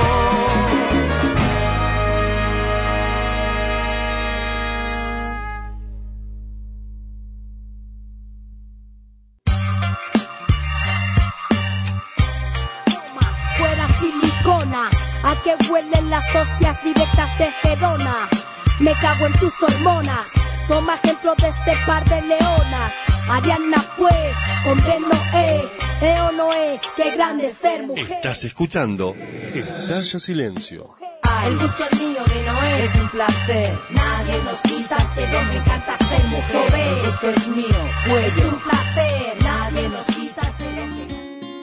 ¿A qué huelen las hostias directas de Gerona? Me cago en tus hormonas. Toma ejemplo de este par de leonas. Ariana fue, condeno eh, eh o no eh, qué grande ser mujer. Estás escuchando Estalla Silencio. El gusto es mío de Noé, es un placer. Nadie nos quita, pero me encanta ser mujer. El gusto es mío, pues es un placer. Nadie nos quita, pero me encanta.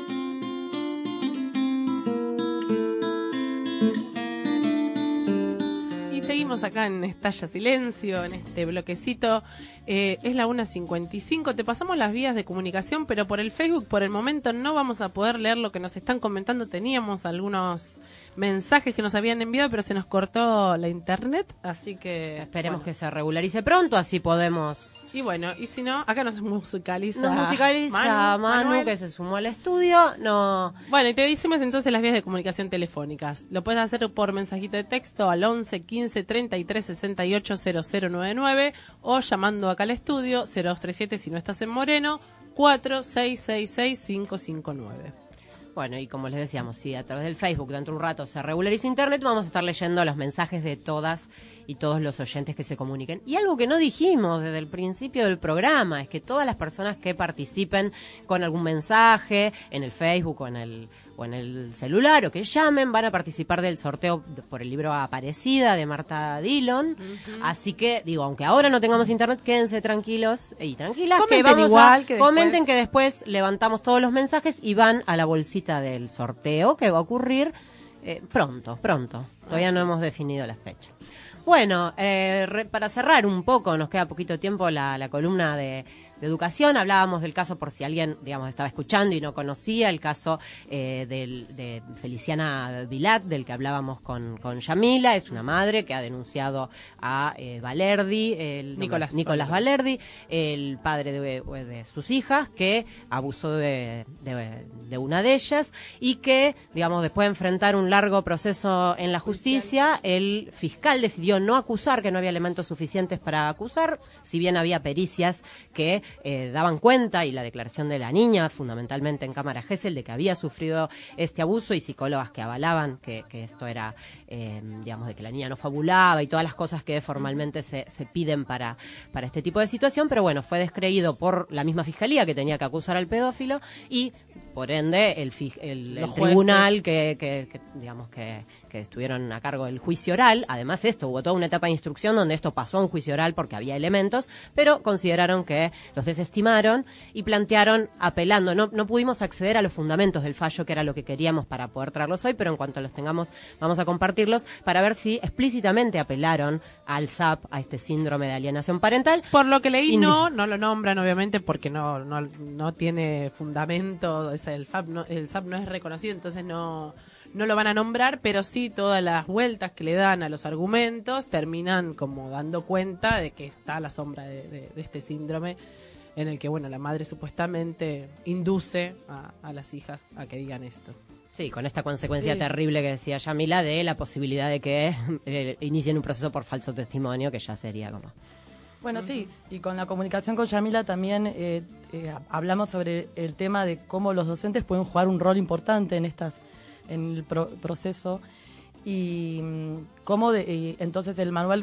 Seguimos acá en Estalla Silencio, en este bloquecito. Eh, es la una cincuenta y cinco. Te pasamos las vías de comunicación, pero por el Facebook, por el momento, no vamos a poder leer lo que nos están comentando. Teníamos algunos mensajes que nos habían enviado, pero se nos cortó la internet, así que... Esperemos bueno. que se regularice pronto, así podemos... Y bueno, y si no, acá nos musicaliza... Nos musicaliza Manu, Manu Manuel, que se sumó al estudio. No. Bueno, y te decimos entonces las vías de comunicación telefónicas. Lo puedes hacer por mensajito de texto al once, quince, treinta y tres, sesenta y ocho, cero cero noventa y nueve o llamando acá al estudio cero dos tres siete si no estás en Moreno, cuatro seis seis seis, cinco cinco nueve. Bueno, y como les decíamos, si a través del Facebook dentro de un rato se regulariza internet, vamos a estar leyendo los mensajes de todas y todos los oyentes que se comuniquen. Y algo que no dijimos desde el principio del programa es que todas las personas que participen con algún mensaje en el Facebook o en el o en el celular o que llamen van a participar del sorteo por el libro Aparecida de Marta Dillon. Uh-huh. Así que, digo, aunque ahora no tengamos internet, quédense tranquilos y tranquilas. Comenten que vamos igual, a, que comenten después... que después levantamos todos los mensajes y van a la bolsita del sorteo que va a ocurrir eh, pronto, pronto. Todavía Así no es. hemos definido la fecha. Bueno, eh, re, para cerrar un poco, nos queda poquito tiempo la, la columna de, de educación. Hablábamos del caso, por si alguien, digamos, estaba escuchando y no conocía, el caso eh, del, de Feliciana Vilat, del que hablábamos con, con Yamila. Es una madre que ha denunciado a eh, Valerdi, el, Nicolás, no, Nicolás Valerdi, el padre de, de sus hijas, que abusó de, de, de una de ellas y que, digamos, después de enfrentar un largo proceso en la justicia, el fiscal decidió no acusar, que no había elementos suficientes para acusar, si bien había pericias que eh, daban cuenta y la declaración de la niña, fundamentalmente en cámara Gesell, de que había sufrido este abuso y psicólogas que avalaban que, que esto era, eh, digamos, de que la niña no fabulaba y todas las cosas que formalmente se, se piden para, para este tipo de situación, pero bueno, fue descreído por la misma fiscalía que tenía que acusar al pedófilo y, por ende, el, el, el tribunal que, que, que, digamos, que, que estuvieron a cargo del juicio oral, además esto, hubo toda una etapa de instrucción donde esto pasó a un juicio oral porque había elementos, pero consideraron que los desestimaron y plantearon apelando. No, no pudimos acceder a los fundamentos del fallo, que era lo que queríamos para poder traerlos hoy, pero en cuanto los tengamos vamos a compartirlos para ver si explícitamente apelaron al S A P, a este síndrome de alienación parental. Por lo que leí, no, no lo nombran obviamente porque no, no, no tiene fundamento, es el F A P, no, el S A P no es reconocido, entonces no... no lo van a nombrar, pero sí todas las vueltas que le dan a los argumentos terminan como dando cuenta de que está a la sombra de, de, de este síndrome en el que, bueno, la madre supuestamente induce a, a las hijas a que digan esto. Sí, con esta consecuencia sí. terrible que decía Yamila de la posibilidad de que eh, inicien un proceso por falso testimonio, que ya sería como... Bueno, sí, y con la comunicación con Yamila también eh, eh, hablamos sobre el tema de cómo los docentes pueden jugar un rol importante en estas en el pro- proceso y cómo de, y entonces el manual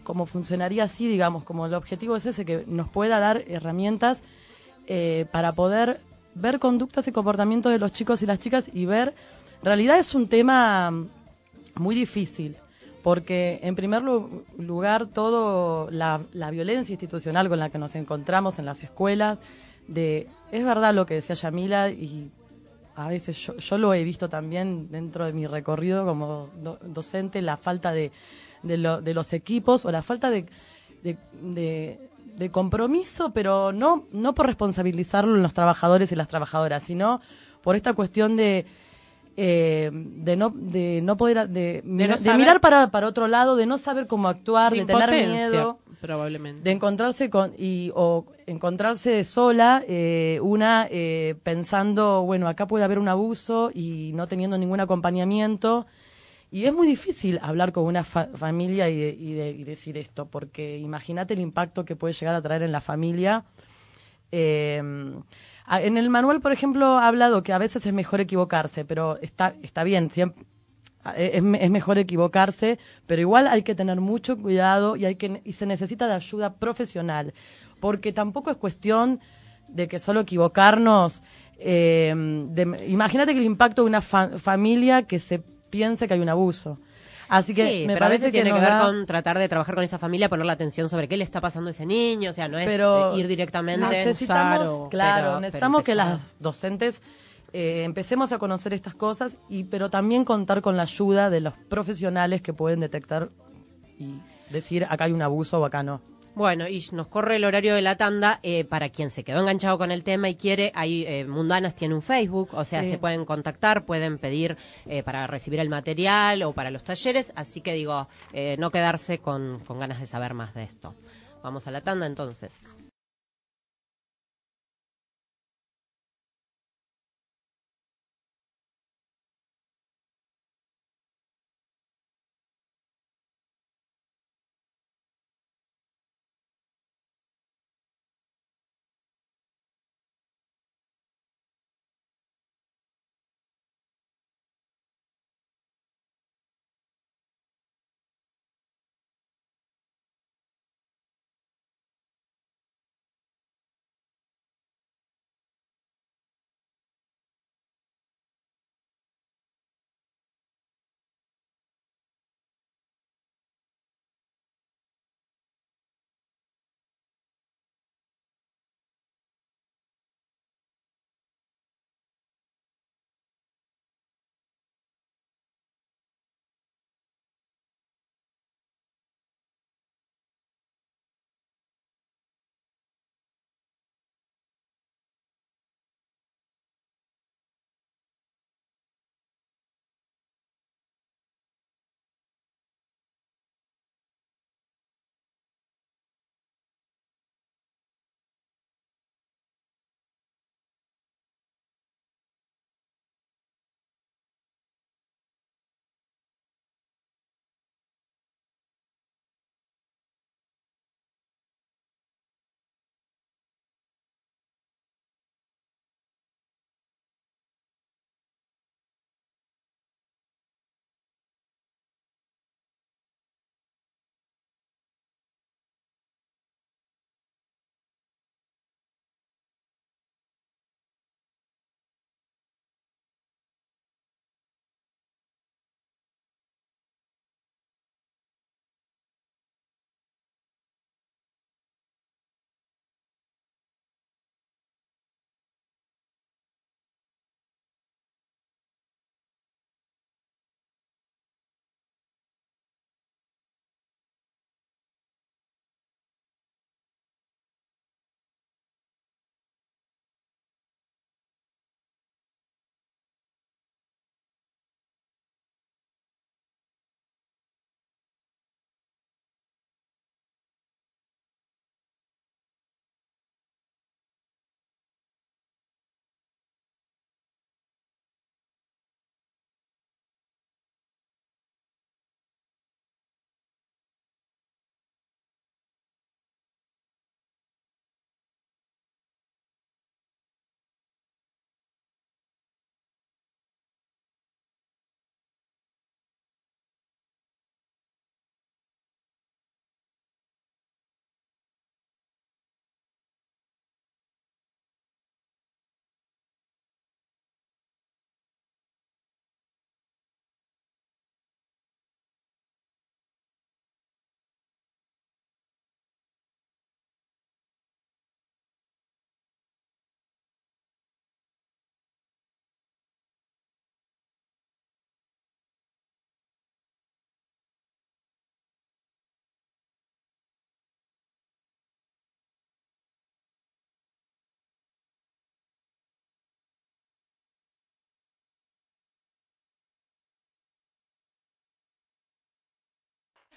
como funcionaría así, digamos, como el objetivo es ese, que nos pueda dar herramientas eh, para poder ver conductas y comportamientos de los chicos y las chicas y ver, en realidad es un tema muy difícil, porque en primer lu- lugar todo la, la violencia institucional con la que nos encontramos en las escuelas, de es verdad lo que decía Yamila, y a veces yo, yo lo he visto también dentro de mi recorrido como do- docente, la falta de, de, lo- de los equipos o la falta de, de, de, de compromiso, pero no, no por responsabilizarlo en los trabajadores y las trabajadoras, sino por esta cuestión de eh, de no de no poder de, De no de saber- mirar para para otro lado, de no saber cómo actuar, de, De tener impotencia, miedo, probablemente. de encontrarse con y o encontrarse sola eh, una eh, pensando, bueno, acá puede haber un abuso y no teniendo ningún acompañamiento. Y es muy difícil hablar con una fa- familia y, de- y, de- y decir esto, porque imagínate el impacto que puede llegar a traer en la familia. Eh, a- en el manual, por ejemplo, ha hablado que a veces es mejor equivocarse, pero está, está bien, siempre, es, es mejor equivocarse, pero igual hay que tener mucho cuidado y, hay que, y se necesita de ayuda profesional, porque tampoco es cuestión de que solo equivocarnos. Eh, de- imagínate que el impacto de una fa- familia que se piense que hay un abuso. Así que Sí, me pero a parece veces que tiene nos que ver da- con tratar de trabajar con esa familia, poner la atención sobre qué le está pasando a ese niño, o sea, no es Pero eh, ir directamente necesitamos, usar o- claro, pero- necesitamos pero que empezar. las docentes eh, empecemos a conocer estas cosas, y pero también contar con la ayuda de los profesionales que pueden detectar y decir acá hay un abuso o acá no. Bueno, y nos corre el horario de la tanda. Eh, para quien se quedó enganchado con el tema y quiere, ahí eh, Mundanas tiene un Facebook, o sea, Sí. se pueden contactar, pueden pedir eh, para recibir el material o para los talleres, así que digo, eh, no quedarse con, con ganas de saber más de esto. Vamos a la tanda entonces.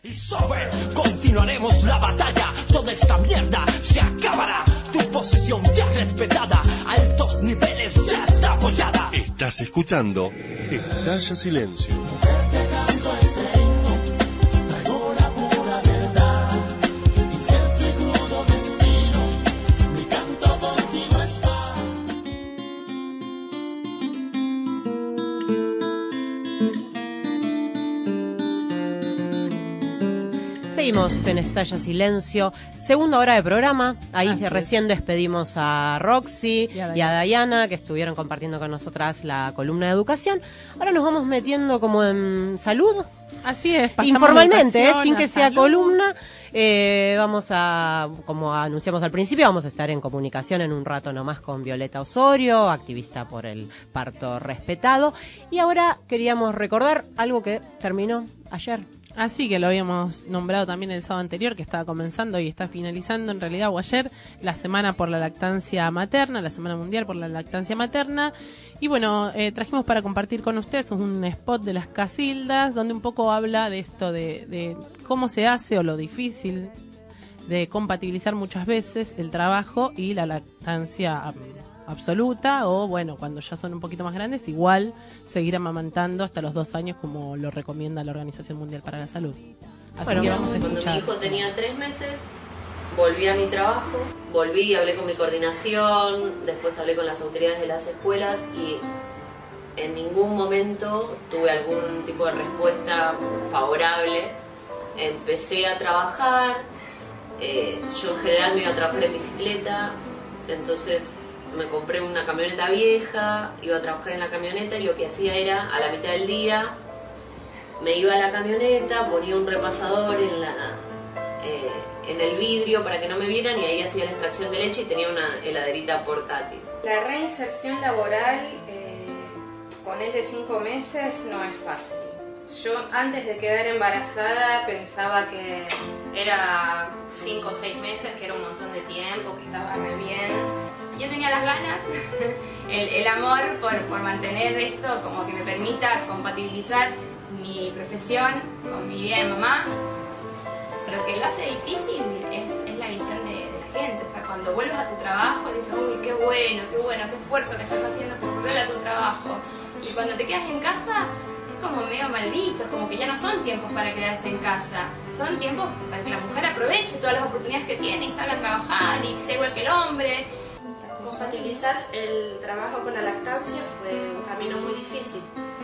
Y sobre, continuaremos la batalla. Toda esta mierda se acabará. Tu posición ya respetada. Altos niveles ya está apoyada. Estás escuchando Estalla Silencio. Seguimos en Estalla Silencio, segunda hora de programa. Ahí se, recién despedimos a Roxy y a, y a Diana, que estuvieron compartiendo con nosotras la columna de educación. Ahora nos vamos metiendo como en salud. Así es, informalmente, ¿eh? Sin que sea salud. Columna. Eh, vamos a, como anunciamos al principio, vamos a estar en comunicación en un rato nomás con Violeta Osorio, activista por el parto respetado. Y ahora queríamos recordar algo que terminó ayer. Así que lo habíamos nombrado también el sábado anterior, que estaba comenzando y está finalizando en realidad, o ayer, la Semana por la Lactancia Materna, la Semana Mundial por la Lactancia Materna. Y bueno, eh, trajimos para compartir con ustedes un spot de las Casildas, donde un poco habla de esto, de, de cómo se hace o lo difícil de compatibilizar muchas veces el trabajo y la lactancia absoluta, o bueno, cuando ya son un poquito más grandes, igual seguir amamantando hasta los dos años como lo recomienda la Organización Mundial para la Salud. Así bueno, que vamos a cuando escuchar. Mi hijo tenía tres meses, volví a mi trabajo, volví, hablé con mi coordinación, después hablé con las autoridades de las escuelas y en ningún momento tuve algún tipo de respuesta favorable. Empecé a trabajar, eh, yo en general me iba a trabajar en bicicleta, entonces me compré una camioneta vieja, iba a trabajar en la camioneta y lo que hacía era, a la mitad del día, me iba a la camioneta, ponía un repasador en la eh, en el vidrio para que no me vieran y ahí hacía la extracción de leche y tenía una heladerita portátil. La reinserción laboral eh, con él de cinco meses no es fácil. Yo antes de quedar embarazada pensaba que era cinco o seis meses, que era un montón de tiempo, que estaba re bien. Yo tenía las ganas, el, el amor por, por mantener esto como que me permita compatibilizar mi profesión con mi vida de mamá. Lo que lo hace difícil es, es la visión de, de la gente. O sea, cuando vuelves a tu trabajo dices, uy, qué bueno, qué bueno, qué esfuerzo que estás haciendo por volver a tu trabajo. Y cuando te quedas en casa es como medio mal visto, es como que ya no son tiempos para quedarse en casa. Son tiempos para que la mujer aproveche todas las oportunidades que tiene y salga a trabajar y sea igual que el hombre. Compatibilizar el trabajo con la lactancia fue un camino muy difícil.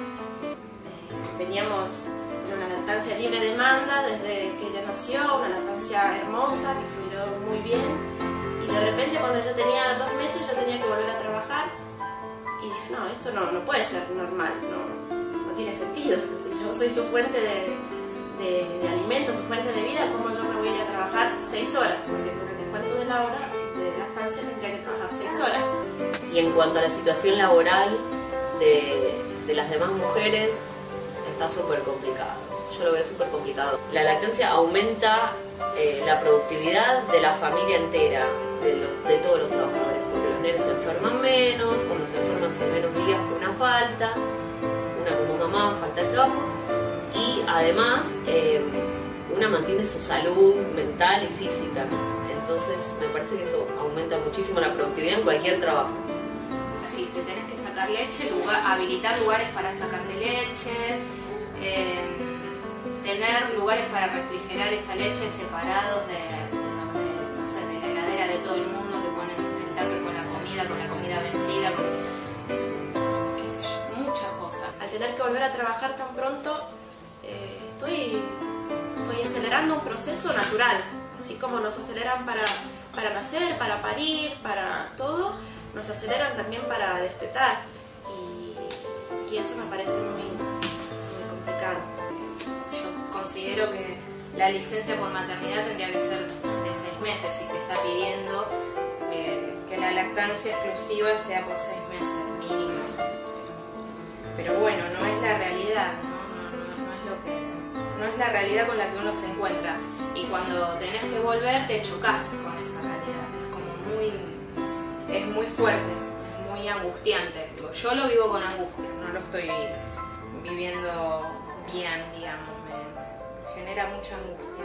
Eh, veníamos de una lactancia libre de demanda desde que ella nació, una lactancia hermosa que fluyó muy bien, y de repente cuando ella tenía dos meses yo tenía que volver a trabajar y dije, no, esto no, no puede ser normal, no, no tiene sentido. Yo soy su fuente de, de, de alimento, su fuente de vida, ¿cómo yo me voy a ir a trabajar seis horas? Porque con el descuento de la hora de lactancia tendría que trabajar seis horas. Y en cuanto a la situación laboral de, de las demás mujeres, está súper complicado. Yo lo veo súper complicado. La lactancia aumenta eh, la productividad de la familia entera, de, los, de todos los trabajadores, porque los nenes se enferman menos, cuando se enferman son menos días que una falta, una como mamá falta de trabajo, y además eh, una mantiene su salud mental y física. Entonces me parece que eso aumenta muchísimo la productividad en cualquier trabajo. Si te tenés que sacar leche, lugar, habilitar lugares para sacarte leche, eh, tener lugares para refrigerar esa leche separados de, de, de, no sé, de la heladera de todo el mundo, que ponen el tupper con la comida, con la comida vencida, con qué sé yo, muchas cosas. Al tener que volver a trabajar tan pronto, eh, estoy, estoy acelerando un proceso natural. Así como nos aceleran para, para nacer, para parir, para todo, nos aceleran también para destetar. Y, y eso me parece muy, muy complicado. Yo considero que la licencia por maternidad tendría que ser de seis meses si se está pidiendo eh, que la lactancia exclusiva sea por seis meses mínimo. Pero bueno, no es la realidad, ¿no? No, no, no es lo que... No es la realidad con la que uno se encuentra, y cuando tenés que volver te chocas con esa realidad. Es como muy, es muy fuerte, es muy angustiante. Yo lo vivo con angustia, no lo estoy viviendo bien, digamos, me genera mucha angustia.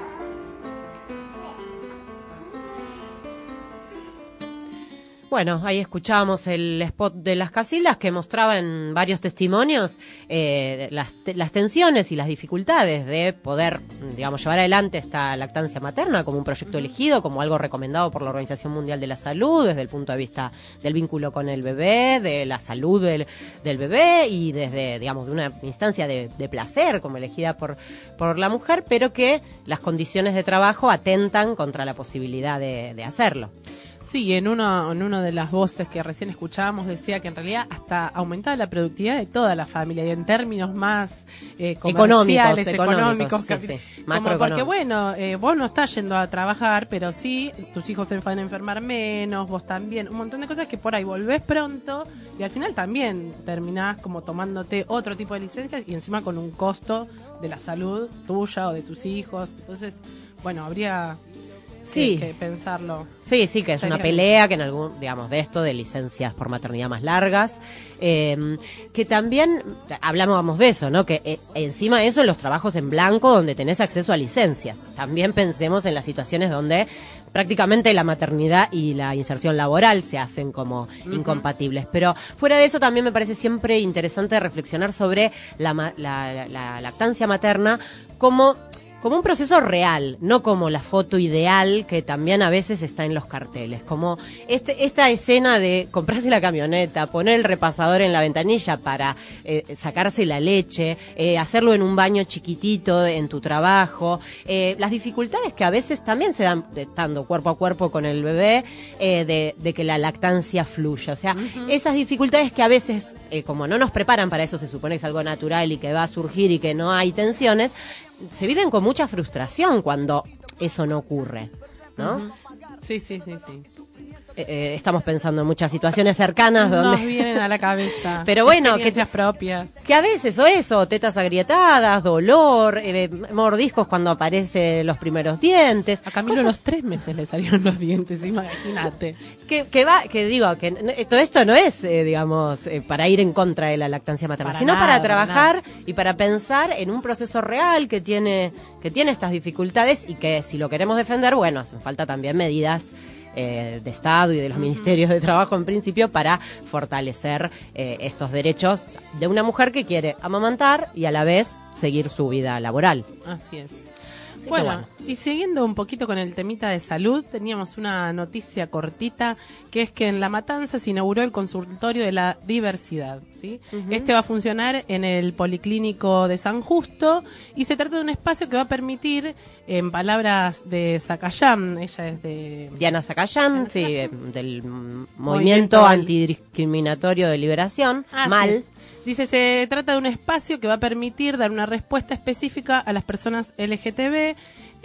Bueno, ahí escuchábamos el spot de las Casildas que mostraba en varios testimonios eh, las, las tensiones y las dificultades de poder, digamos, llevar adelante esta lactancia materna como un proyecto elegido, como algo recomendado por la Organización Mundial de la Salud, desde el punto de vista del vínculo con el bebé, de la salud del, del bebé y desde, digamos, de una instancia de, de placer como elegida por, por la mujer, pero que las condiciones de trabajo atentan contra la posibilidad de, de hacerlo. Sí, en uno, en una de las voces que recién escuchábamos decía que en realidad hasta aumentaba la productividad de toda la familia y en términos más eh, comerciales, económicos, económicos sí, sí. Como porque bueno, eh, vos no estás yendo a trabajar, pero sí, tus hijos se van a enfermar menos, vos también, un montón de cosas que por ahí volvés pronto y al final también terminás como tomándote otro tipo de licencias y encima con un costo de la salud tuya o de tus hijos. Entonces, bueno, habría... Sí, que, que pensarlo. Sí, sí, que es una pelea que en algún, digamos, de esto, de licencias por maternidad más largas, eh, que también, hablamos de eso, ¿no? Que eh, encima de eso en los trabajos en blanco donde tenés acceso a licencias. También pensemos en las situaciones donde prácticamente la maternidad y la inserción laboral se hacen como uh-huh. incompatibles. Pero fuera de eso también me parece siempre interesante reflexionar sobre la, la, la, la lactancia materna como... como un proceso real, no como la foto ideal que también a veces está en los carteles, como este, esta escena de comprarse la camioneta, poner el repasador en la ventanilla para eh, sacarse la leche, eh, hacerlo en un baño chiquitito en tu trabajo, eh, las dificultades que a veces también se dan estando cuerpo a cuerpo con el bebé, eh, de, de que la lactancia fluya, o sea, uh-huh. esas dificultades que a veces, eh, como no nos preparan para eso, se supone que es algo natural y que va a surgir y que no hay tensiones, se viven con mucha frustración cuando eso no ocurre, ¿no? Uh-huh. Sí, sí, sí, sí. Eh, eh, estamos pensando en muchas situaciones cercanas donde nos vienen a la cabeza. Pero bueno, que propias. Que a veces o eso, tetas agrietadas, dolor, eh, mordiscos cuando aparecen los primeros dientes. A Camilo cosas... los tres meses le salieron los dientes, imagínate. Que, que va, que digo, que todo esto no es, eh, digamos, eh, para ir en contra de la lactancia materna, para sino nada, para trabajar para y para pensar en un proceso real que tiene, que tiene estas dificultades y que si lo queremos defender, bueno, hacen falta también medidas Eh, de Estado y de los ministerios de trabajo en principio para fortalecer eh, estos derechos de una mujer que quiere amamantar y a la vez seguir su vida laboral. Así es. Bueno, bueno, y siguiendo un poquito con el temita de salud, teníamos una noticia cortita, que es que en La Matanza se inauguró el consultorio de la diversidad, ¿sí? Uh-huh. Este va a funcionar en el Policlínico de San Justo y se trata de un espacio que va a permitir, en palabras de Zacayán, ella es de... Diana Zacayán, sí, del Movimiento, Movimiento Antidiscriminatorio de Liberación, ah, MAL. Sí. Dice, se trata de un espacio que va a permitir dar una respuesta específica a las personas L G T B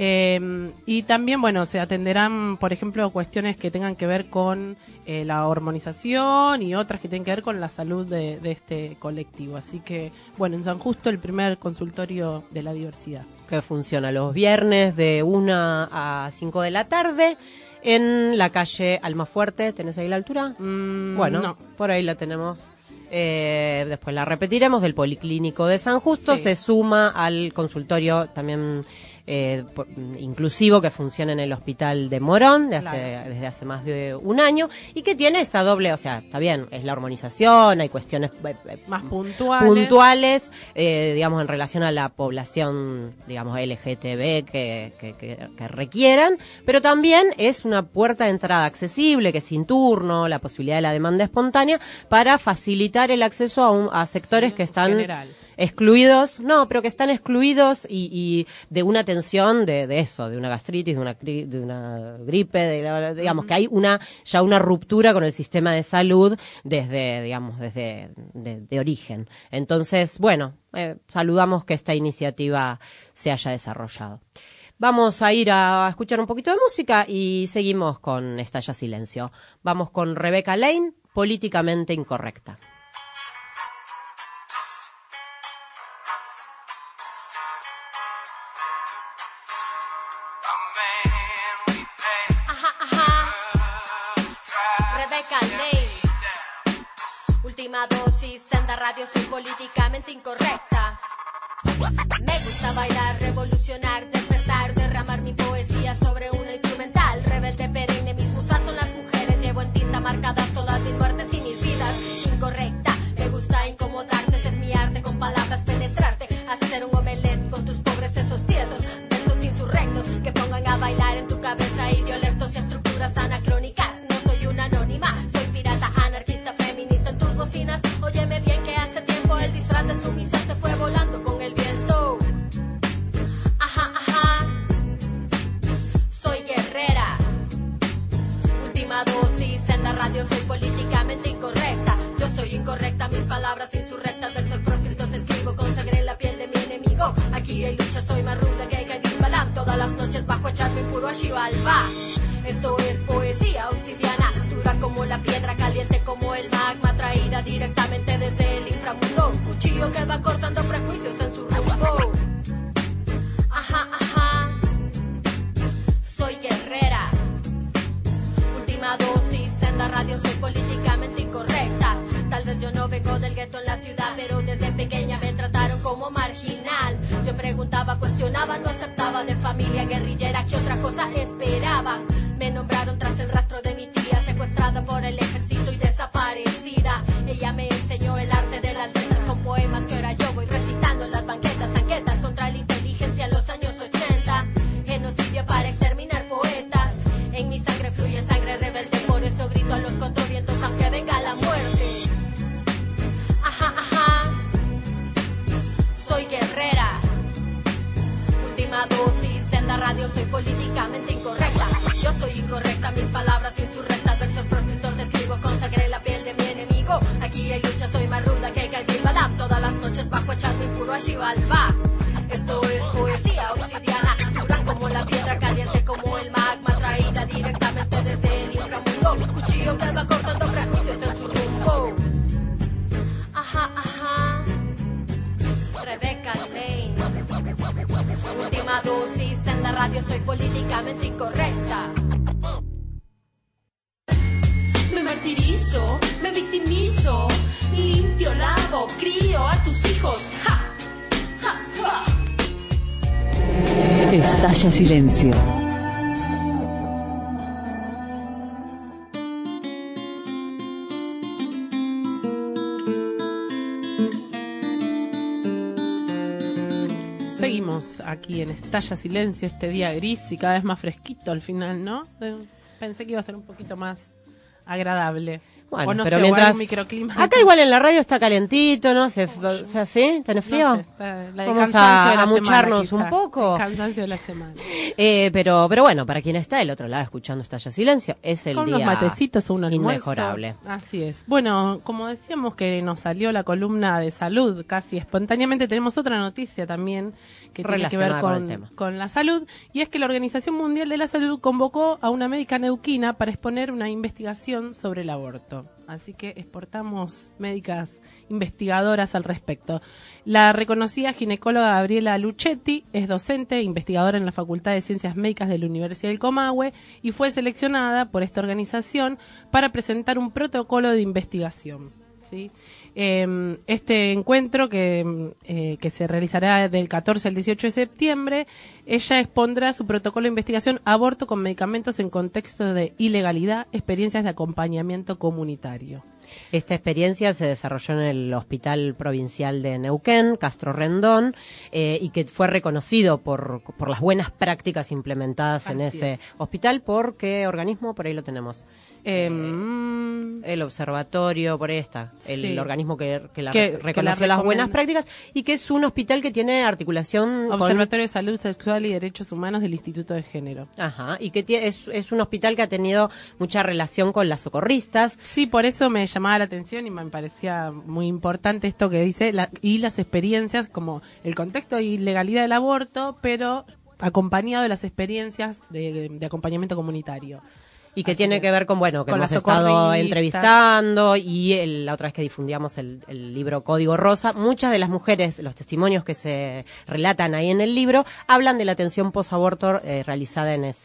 eh, y también, bueno, se atenderán, por ejemplo, cuestiones que tengan que ver con eh, la hormonización y otras que tengan que ver con la salud de, de este colectivo. Así que, bueno, en San Justo el primer consultorio de la diversidad. Que funciona los viernes de una a cinco de la tarde. En la calle Almafuerte, ¿tenés ahí la altura? Mm, bueno, no. Por ahí la tenemos. Eh, después la repetiremos, del Policlínico de San Justo, sí. Se suma al consultorio también eh, por, inclusivo que funciona en el Hospital de Morón de hace, claro. desde hace más de un año y que tiene esta doble, o sea, está bien, es la hormonización, hay cuestiones eh, más puntuales, puntuales eh, digamos, en relación a la población, digamos, L G T B que, que, que, que requieran, pero también es una puerta de entrada accesible, que es sin turno, la posibilidad de la demanda espontánea, para facilitar el acceso a, un, a sectores sí, que están general. excluidos, no, pero que están excluidos y, y de una tensión de, de eso, de una gastritis, de una, de una gripe, de, digamos, uh-huh. que hay una ya una ruptura con el sistema de salud desde, digamos, desde de, de origen. Entonces, bueno, eh, saludamos que esta iniciativa se haya desarrollado. Vamos a ir a escuchar un poquito de música y seguimos con Estalla Silencio. Vamos con Rebecca Lane, Políticamente Incorrecta. Última dosis, senda radio, soy políticamente incorrecta. Me gusta bailar, revolucionar, despertar, derramar mi poesía sobre una instrumental. Rebelde perenne, mis musas son las mujeres. Llevo en tinta marcadas todas mis muertes y mis vidas. Incorrecta, me gusta incomodarte, ese es mi arte, con palabras penetrarte. Hacer un omelette con tus pobres sesos tiesos. Versos insurrectos que pongan a bailar en tu cabeza idiolectos y estructuras anacrónicas. No soy una anónima, soy pirata, anarquista, feminista en tus bocinas. Óyeme bien que hace tiempo el disfraz de sumisa se fue volando con el viento. Ajá, ajá. Soy guerrera. Última dosis en la radio, soy políticamente incorrecta. Yo soy incorrecta, mis palabras insurrectas, versos proscritos escribo, consagré la piel de mi enemigo. Aquí hay lucha, soy más ruda que Kevin Balam. Todas las noches bajo echarme puro a Xibalba. Esto es poesía obsidiana, dura como la piedra, caliente como el magma, traída directamente desde el inframundo. Un cuchillo que va cortando prejuicios en su rumbo. Ajá, ajá. Soy guerrera. Última dosis en la radio, soy políticamente incorrecta. Tal vez yo no vengo del gueto en la ciudad, pero desde pequeña me trataron como marginal. Yo preguntaba, cuestionaba, no aceptaba, de familia guerrillera, ¿qué otra cosa esperaban? Me nombraron tras el rastro de mi tía, secuestrada por el ejército y desaparecida. Ella me enseñó el arte de las letras con poemas que ahora yo voy recitando en las banquetas, tanquetas contra la inteligencia en los años ochenta. Genocidio para exterminar poetas. En mi sangre fluye sangre rebelde, por eso grito a los cuatro vientos aunque venga la muerte. Ajá, ajá. Soy guerrera. Última dosis en la radio, soy políticamente incorrecta. Yo soy incorrecta, mis palabras insurrectas, versos proscritos escribo, consagré la piel de mi enemigo. Aquí hay lucha, soy más ruda que Kevin Balam. Todas las noches bajo echarme impuro a Xibalba. Esto es poesía obsidiana, dura como la piedra, caliente como el magma, traída directamente desde el inframundo. Un cuchillo que va cortando prejuicios en su rumbo. Ajá, ajá. Rebecca Lane. Última dosis en la radio, soy políticamente incorrecta. Me martirizo, me victimizo, limpio, lavo, crío a tus hijos. ¡Ja! ¡Ja! ¡Ja! Estalla silencio. Seguimos aquí en Estalla Silencio, este día gris y cada vez más fresquito al final, ¿no? Eh, Pensé que iba a ser un poquito más agradable. Bueno, o no pero sé, mientras un microclima. acá igual en la radio está calentito, ¿no? Se, o sea, ¿sí? ¿Tenés frío? No sé, está, la Vamos cansancio de a, la a mucharnos semana, un poco. El cansancio de la semana. Eh, pero, pero bueno, para quien está del otro lado escuchando Estalla Silencio, es el Con día unos matecitos o un almuerzo. inmejorable. Así es. Bueno, como decíamos que nos salió la columna de salud casi espontáneamente, tenemos otra noticia también que tiene que ver Relacionada con el con, tema. con la salud, y es que la Organización Mundial de la Salud convocó a una médica neuquina para exponer una investigación sobre el aborto. Así que exportamos médicas investigadoras al respecto. La reconocida ginecóloga Gabriela Luchetti es docente e investigadora en la Facultad de Ciencias Médicas de la Universidad del Comahue y fue seleccionada por esta organización para presentar un protocolo de investigación. ¿Sí? Eh, este encuentro que, eh, que se realizará del catorce al dieciocho de septiembre, ella expondrá su protocolo de investigación aborto con medicamentos en contexto de ilegalidad, experiencias de acompañamiento comunitario. Esta experiencia se desarrolló en el Hospital Provincial de Neuquén, Castro Rendón, eh, y que fue reconocido por, por las buenas prácticas implementadas en Así ese es. hospital. ¿Por qué organismo? Por ahí lo tenemos. Eh, el observatorio, por ahí está, el Sí. organismo que, que, la, Que- reconoció que la las recomienda. buenas prácticas y que es un hospital que tiene articulación con- Observatorio de Salud Sexual y Derechos Humanos del Instituto de Género. Ajá, y que tie- es, es un hospital que ha tenido mucha relación con las socorristas. Sí, por eso me llamaba la atención y me parecía muy importante esto que dice, la- y las experiencias, como el contexto de ilegalidad del aborto, pero acompañado de las experiencias de, de acompañamiento comunitario. Y que Así tiene que ver con, bueno, que con hemos las estado socorristas. entrevistando y el- la otra vez que difundíamos el, el libro Código Rosa, muchas de las mujeres, los testimonios que se relatan ahí en el libro, hablan de la atención posaborto eh, realizada en ese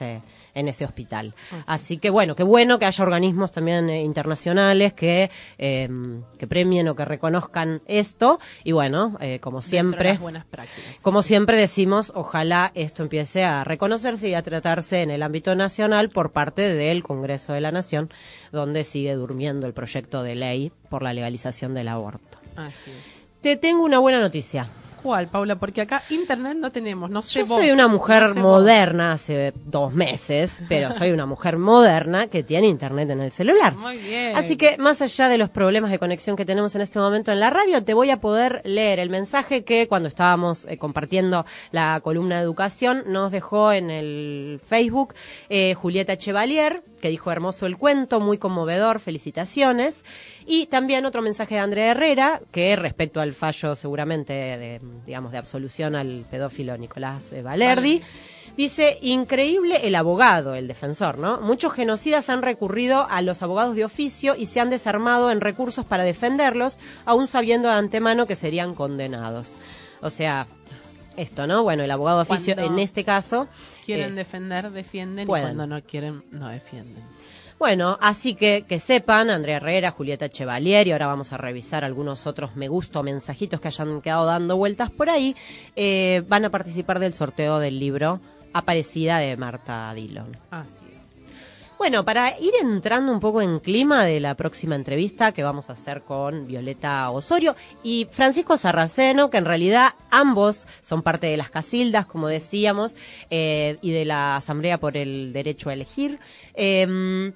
en ese hospital. Así que bueno, qué bueno que haya organismos también eh, internacionales que, eh, que premien o que reconozcan esto. Y bueno, eh, como siempre, las buenas prácticas. como siempre decimos, ojalá esto empiece a reconocerse y a tratarse en el ámbito nacional por parte del Congreso de la Nación, donde sigue durmiendo el proyecto de ley por la legalización del aborto. Así es. Te tengo una buena noticia. ¿Cuál, Paula? Porque acá internet no tenemos, no sé Yo vos, soy una mujer no sé moderna hace dos meses, pero soy una mujer moderna que tiene internet en el celular. Muy bien. Así que más allá de los problemas de conexión que tenemos en este momento en la radio, te voy a poder leer el mensaje que cuando estábamos eh, compartiendo la columna de educación nos dejó en el Facebook eh, Julieta Chevalier, que dijo hermoso el cuento, muy conmovedor, felicitaciones. Y también otro mensaje de Andrea Herrera, que respecto al fallo seguramente de, digamos, de absolución al pedófilo Nicolás eh, Valerdi, dice, increíble el abogado, el defensor, ¿no? Muchos genocidas han recurrido a los abogados de oficio y se han desarmado en recursos para defenderlos, aún sabiendo de antemano que serían condenados. O sea, esto, ¿no? Bueno, el abogado de oficio Cuando en este caso... quieren eh, defender, defienden, pueden. y cuando no quieren, no defienden. Bueno, así que que sepan, Andrea Herrera, Julieta Chevalier, y ahora vamos a revisar algunos otros me gusta o mensajitos que hayan quedado dando vueltas por ahí, eh, van a participar del sorteo del libro Aparecida de Marta Dillon. Así es. Bueno, para ir entrando un poco en clima de la próxima entrevista que vamos a hacer con Violeta Osorio y Francisco Sarraceno, que en realidad ambos son parte de las Casildas, como decíamos, eh, y de la Asamblea por el Derecho a Elegir. Eh,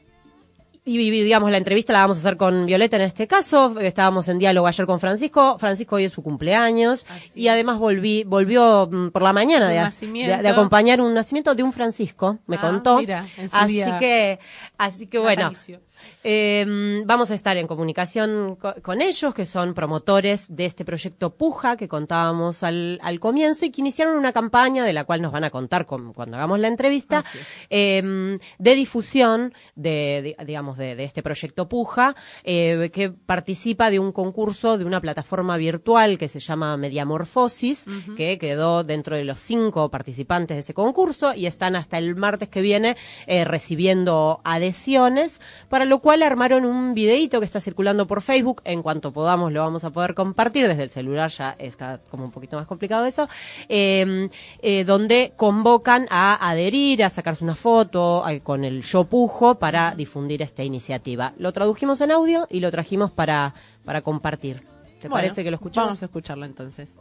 Y, digamos, la entrevista la vamos a hacer con Violeta en este caso. Estábamos en diálogo ayer con Francisco. Francisco hoy es su cumpleaños. Así y además volví, volvió mm, por la mañana de, de, de acompañar un nacimiento de un Francisco, me ah, contó. Mira, en su así día que, así que bueno. natalicio. Eh, vamos a estar en comunicación co con ellos, que son promotores de este proyecto Puja, que contábamos al, al comienzo, y que iniciaron una campaña de la cual nos van a contar con, cuando hagamos la entrevista, eh, de difusión de, de digamos, de, de este proyecto Puja, eh, que participa de un concurso de una plataforma virtual que se llama Mediamorfosis, uh-huh. que quedó dentro de los cinco participantes de ese concurso, y están hasta el martes que viene eh, recibiendo adhesiones, para lo cual armaron un videíto que está circulando por Facebook. En cuanto podamos lo vamos a poder compartir desde el celular, ya es como un poquito más complicado eso, eh, eh, donde convocan a adherir, a sacarse una foto eh, con el Yo Pujo para difundir esta iniciativa. Lo tradujimos en audio y lo trajimos para, para compartir. ¿Te bueno, parece que lo escuchamos? Vamos a escucharlo entonces.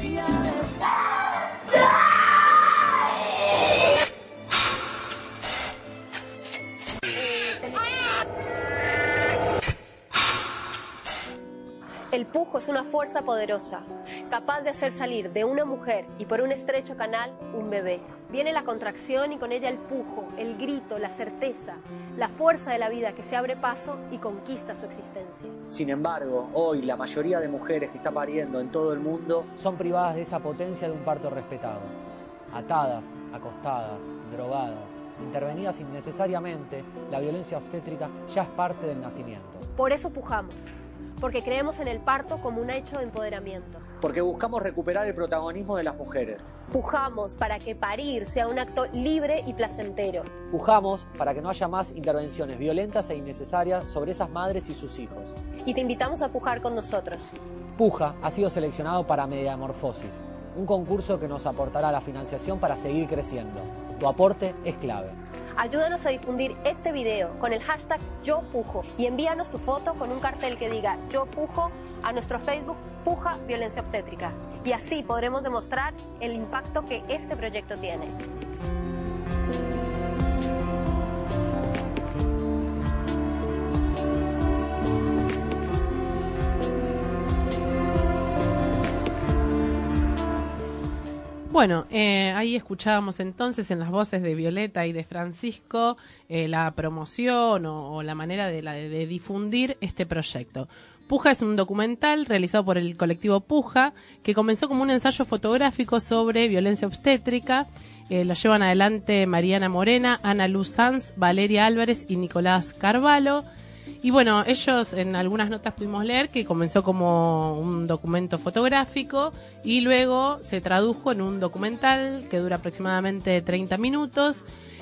El pujo es una fuerza poderosa, capaz de hacer salir de una mujer y por un estrecho canal un bebé. Viene la contracción y con ella el pujo, el grito, la certeza, la fuerza de la vida que se abre paso y conquista su existencia. Sin embargo, hoy la mayoría de mujeres que está pariendo en todo el mundo son privadas de esa potencia de un parto respetado. Atadas, acostadas, drogadas, intervenidas innecesariamente, la violencia obstétrica ya es parte del nacimiento. Por eso pujamos. Porque creemos en el parto como un hecho de empoderamiento. Porque buscamos recuperar el protagonismo de las mujeres. Pujamos para que parir sea un acto libre y placentero. Pujamos para que no haya más intervenciones violentas e innecesarias sobre esas madres y sus hijos. Y te invitamos a pujar con nosotros. Puja ha sido seleccionado para Mediamorfosis, un concurso que nos aportará la financiación para seguir creciendo. Tu aporte es clave. Ayúdanos a difundir este video con el hashtag Yo Pujo y envíanos tu foto con un cartel que diga Yo Pujo a nuestro Facebook Puja Violencia Obstétrica. Y así podremos demostrar el impacto que este proyecto tiene. Bueno, eh, ahí escuchábamos entonces en las voces de Violeta y de Francisco eh, la promoción o, o la manera de, la, de difundir este proyecto. Puja es un documental realizado por el colectivo Puja, que comenzó como un ensayo fotográfico sobre violencia obstétrica. Eh, lo llevan adelante Mariana Morena, Ana Luz Sanz, Valeria Álvarez y Nicolás Carvalho. Y bueno, ellos en algunas notas pudimos leer que comenzó como un documento fotográfico y luego se tradujo en un documental que dura aproximadamente treinta minutos,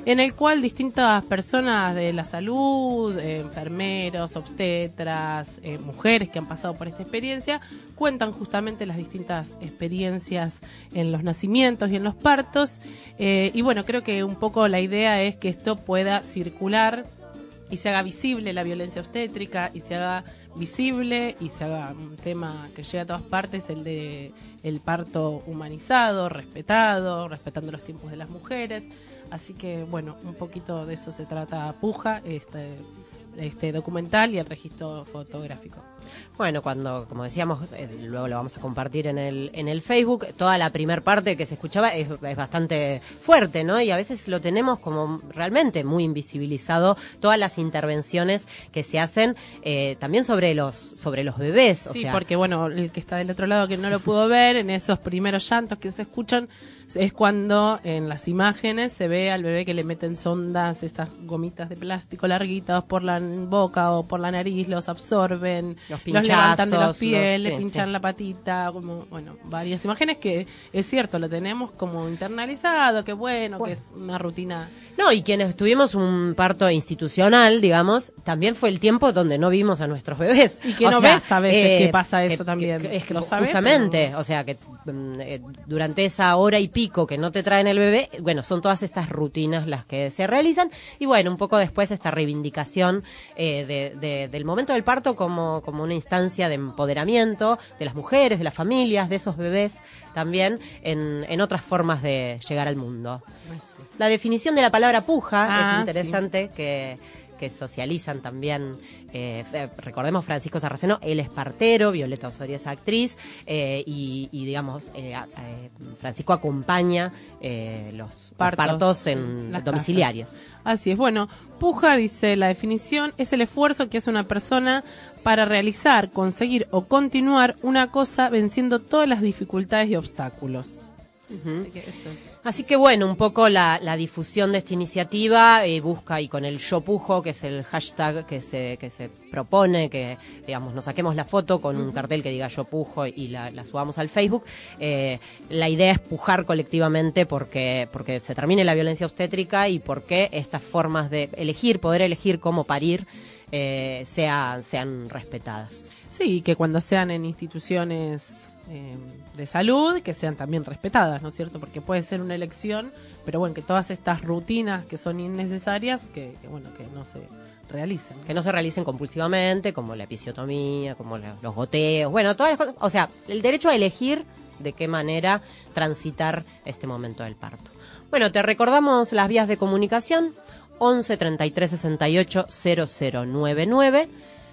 en el cual distintas personas de la salud, eh, enfermeros, obstetras, eh, mujeres que han pasado por esta experiencia, cuentan justamente las distintas experiencias en los nacimientos y en los partos. Eh, y bueno, creo que un poco la idea es que esto pueda circular y se haga visible la violencia obstétrica y se haga visible y se haga un tema que llegue a todas partes, el de el parto humanizado, respetado, respetando los tiempos de las mujeres. Así que, bueno, un poquito de eso se trata Puja, este, este documental y el registro fotográfico. Bueno, cuando, como decíamos, eh, luego lo vamos a compartir en el en el Facebook, toda la primer parte que se escuchaba es, es bastante fuerte, ¿no? Y a veces lo tenemos como realmente muy invisibilizado, todas las intervenciones que se hacen eh, también sobre los sobre los bebés. O sí, sea, porque, bueno, el que está del otro lado que no lo pudo ver, en esos primeros llantos que se escuchan, es cuando en las imágenes se ve al bebé que le meten sondas, esas gomitas de plástico larguitas por la boca o por la nariz, los absorben, los, los levantan de los pies, los, le sí, pinchan sí. la patita, como, bueno, varias imágenes que es cierto, lo tenemos como internalizado, que bueno, bueno. que es una rutina. No, y quienes tuvimos un parto institucional, digamos, también fue el tiempo donde no vimos a nuestros bebés. Y que o no sea, ves a veces eh, que pasa eso que, también. Que, es que lo sabes, justamente, pero... o sea, que eh, durante esa hora y pico que no te traen el bebé, bueno, son todas estas rutinas las que se realizan. Y bueno, un poco después esta reivindicación eh, de, de, del momento del parto como, como una instancia de empoderamiento de las mujeres, de las familias, de esos bebés también en, en otras formas de llegar al mundo. La definición de la palabra puja ah, es interesante, sí. que, que socializan también, eh, recordemos Francisco Sarraceno, él es partero, Violeta Osorio es actriz, eh, y, y digamos, eh, eh, Francisco acompaña eh, los partos, los partos en las domiciliarios. Casas. Así es, bueno, puja, dice la definición, es el esfuerzo que hace una persona para realizar, conseguir o continuar una cosa venciendo todas las dificultades y obstáculos. Uh-huh. Así que bueno, un poco la, la difusión de esta iniciativa eh, busca, y con el Yo Pujo, que es el hashtag que se que se propone, que digamos nos saquemos la foto con uh-huh. un cartel que diga Yo Pujo y la, la subamos al Facebook. Eh, la idea es pujar colectivamente porque porque se termine la violencia obstétrica y porque estas formas de elegir, poder elegir cómo parir, eh, sean, sean respetadas. Sí, que cuando sean en instituciones Eh, de salud, que sean también respetadas, ¿no es cierto? Porque puede ser una elección, pero bueno, que todas estas rutinas que son innecesarias, que, que bueno, que no se realicen. Que no se realicen compulsivamente, como la episiotomía, como la, los goteos, bueno, todas las cosas, o sea, el derecho a elegir de qué manera transitar este momento del parto. Bueno, te recordamos las vías de comunicación, once treinta y tres sesenta y ocho cero cero nueve nueve,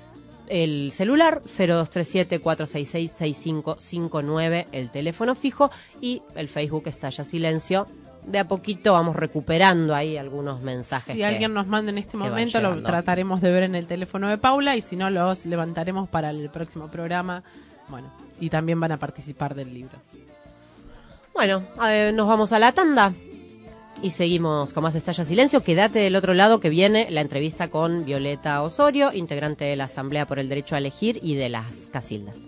el celular cero dos tres siete cuatro seis seis seis cinco cinco nueve, el teléfono fijo, y el Facebook Estalla Silencio. De a poquito vamos recuperando ahí algunos mensajes. Si que, alguien nos manda en este momento, lo trataremos de ver en el teléfono de Paula, y si no, los levantaremos para el próximo programa. Bueno, y también van a participar del libro. Bueno, eh, nos vamos a la tanda y seguimos con más Estalla Silencio. Quédate del otro lado, que viene la entrevista con Violeta Osorio, integrante de la Asamblea por el Derecho a Elegir y de las Casildas.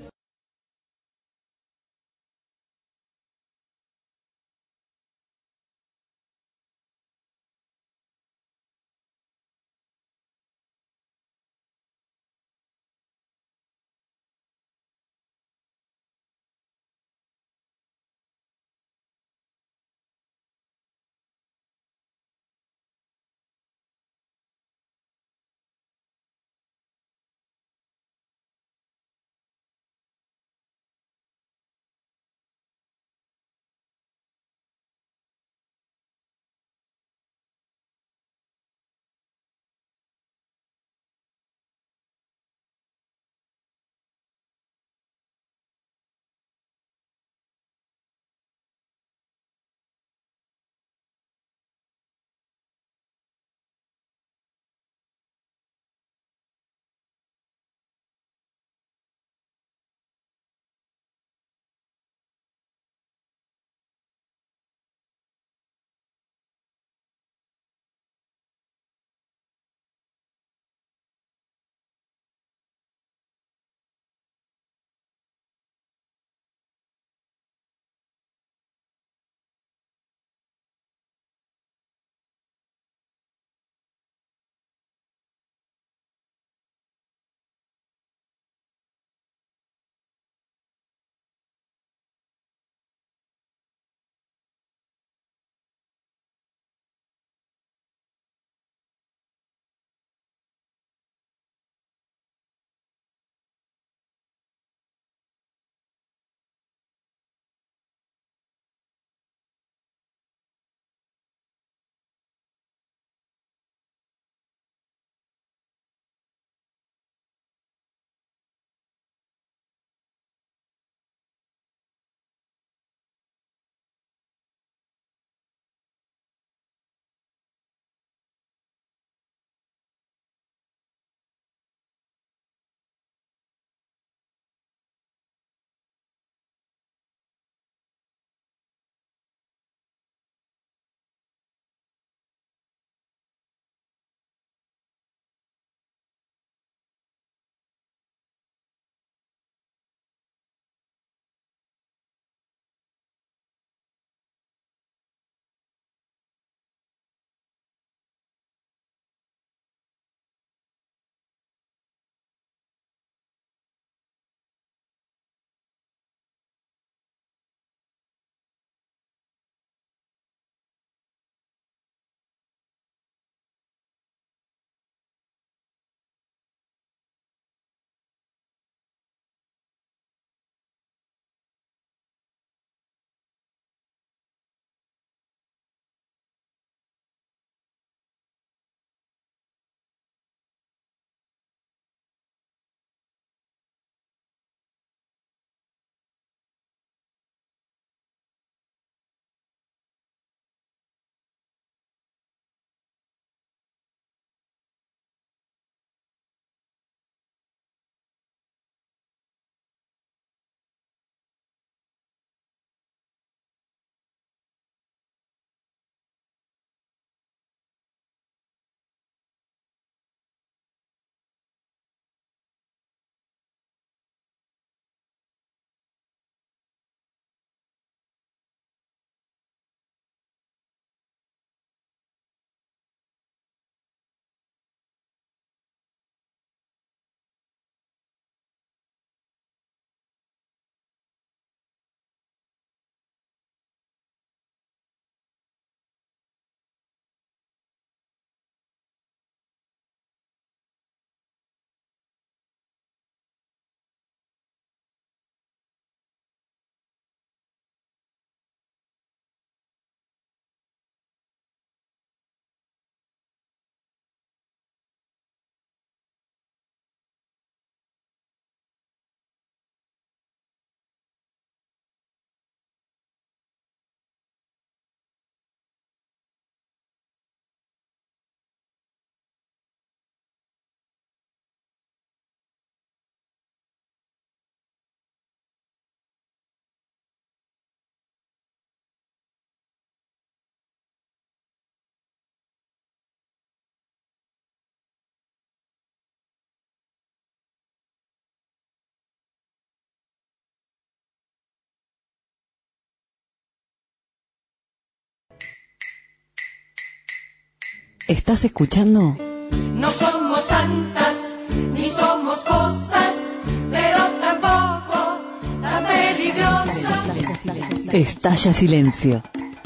¿Estás escuchando? No somos santas, ni somos cosas, pero tampoco tan peligrosas. Estalla Silencio.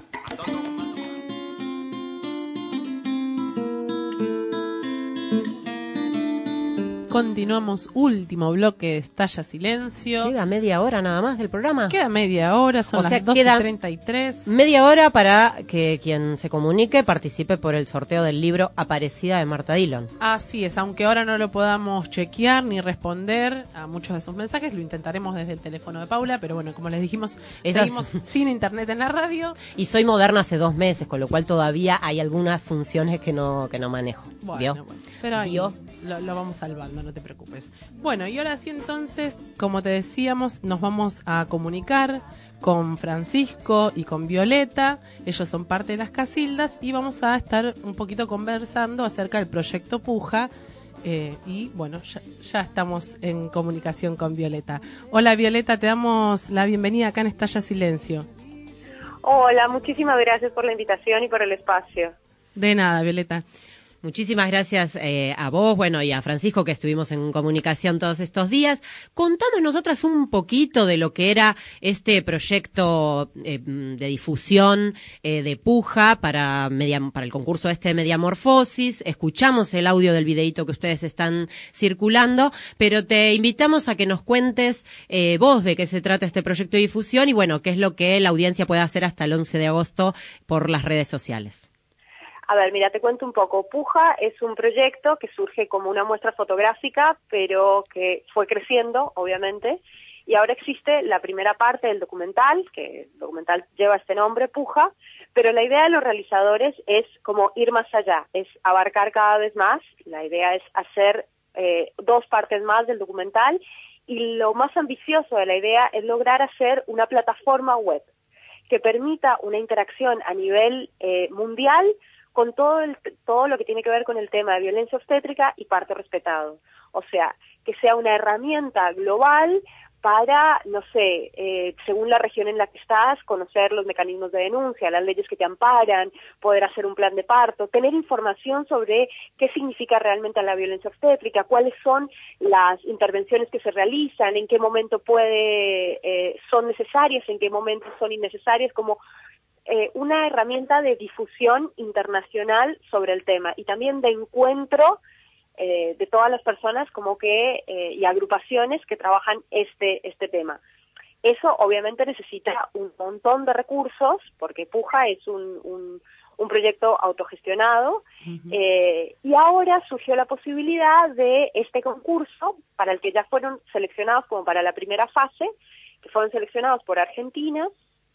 Continuamos, último bloque de Estalla Silencio. Queda media hora nada más del programa. Queda media hora, son o las sea, doce y queda treinta y tres. Media hora para que quien se comunique participe por el sorteo del libro Aparecida de Marta Dillon. Así es, aunque ahora no lo podamos chequear ni responder a muchos de sus mensajes, lo intentaremos desde el teléfono de Paula, pero bueno, como les dijimos, Esas... seguimos sin internet en la radio. Y soy moderna hace dos meses, con lo cual todavía hay algunas funciones que no que no manejo. Bueno, ¿Vio? bueno. Pero ahí ¿Vio? Lo, lo vamos salvando, no te preocupes. Bueno, y ahora sí entonces, como te decíamos, nos vamos a comunicar con Francisco y con Violeta. Ellos son parte de las Casildas y vamos a estar un poquito conversando acerca del proyecto Puja. Eh, y bueno, ya, ya estamos en comunicación con Violeta. Hola Violeta, te damos la bienvenida acá en Estalla Silencio. Hola, muchísimas gracias por la invitación y por el espacio. De nada, Violeta. Muchísimas gracias eh, a vos, bueno, y a Francisco, que estuvimos en comunicación todos estos días. Contamos nosotras un poquito de lo que era este proyecto eh, de difusión eh, de Puja para, media, para el concurso este de Mediamorfosis. Escuchamos el audio del videíto que ustedes están circulando, pero te invitamos a que nos cuentes eh, vos de qué se trata este proyecto de difusión y, bueno, qué es lo que la audiencia puede hacer hasta el once de agosto por las redes sociales. A ver, mira, te cuento un poco. Puja es un proyecto que surge como una muestra fotográfica, pero que fue creciendo, obviamente, y ahora existe la primera parte del documental, que el documental lleva este nombre, Puja, pero la idea de los realizadores es como ir más allá, es abarcar cada vez más. La idea es hacer eh, dos partes más del documental, y lo más ambicioso de la idea es lograr hacer una plataforma web que permita una interacción a nivel eh, mundial con todo el, todo lo que tiene que ver con el tema de violencia obstétrica y parto respetado. O sea, que sea una herramienta global para, no sé, eh, según la región en la que estás, conocer los mecanismos de denuncia, las leyes que te amparan, poder hacer un plan de parto, tener información sobre qué significa realmente la violencia obstétrica, cuáles son las intervenciones que se realizan, en qué momento puede, eh, son necesarias, en qué momento son innecesarias, como Eh, una herramienta de difusión internacional sobre el tema y también de encuentro eh, de todas las personas como que eh, y agrupaciones que trabajan este este tema. Eso obviamente necesita un montón de recursos porque Puja es un, un, un proyecto autogestionado. Uh-huh. eh, y ahora surgió la posibilidad de este concurso para el que ya fueron seleccionados como para la primera fase, que fueron seleccionados por Argentina.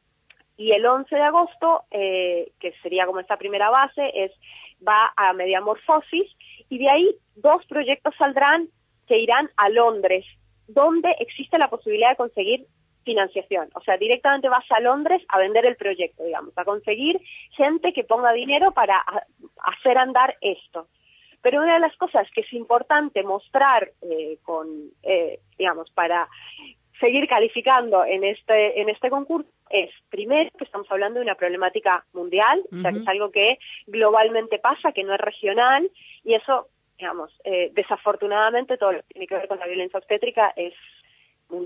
Y el once de agosto, eh, que sería como esta primera base, es va a Mediamorfosis, y de ahí dos proyectos saldrán que irán a Londres, donde existe la posibilidad de conseguir financiación. O sea, directamente vas a Londres a vender el proyecto, digamos, a conseguir gente que ponga dinero para a, hacer andar esto. Pero una de las cosas que es importante mostrar eh, con, eh, digamos, para seguir calificando en este en este concurso es, primero, que estamos hablando de una problemática mundial, uh-huh. o sea, que es algo que globalmente pasa, que no es regional, y eso, digamos, eh, desafortunadamente todo lo que tiene que ver con la violencia obstétrica es una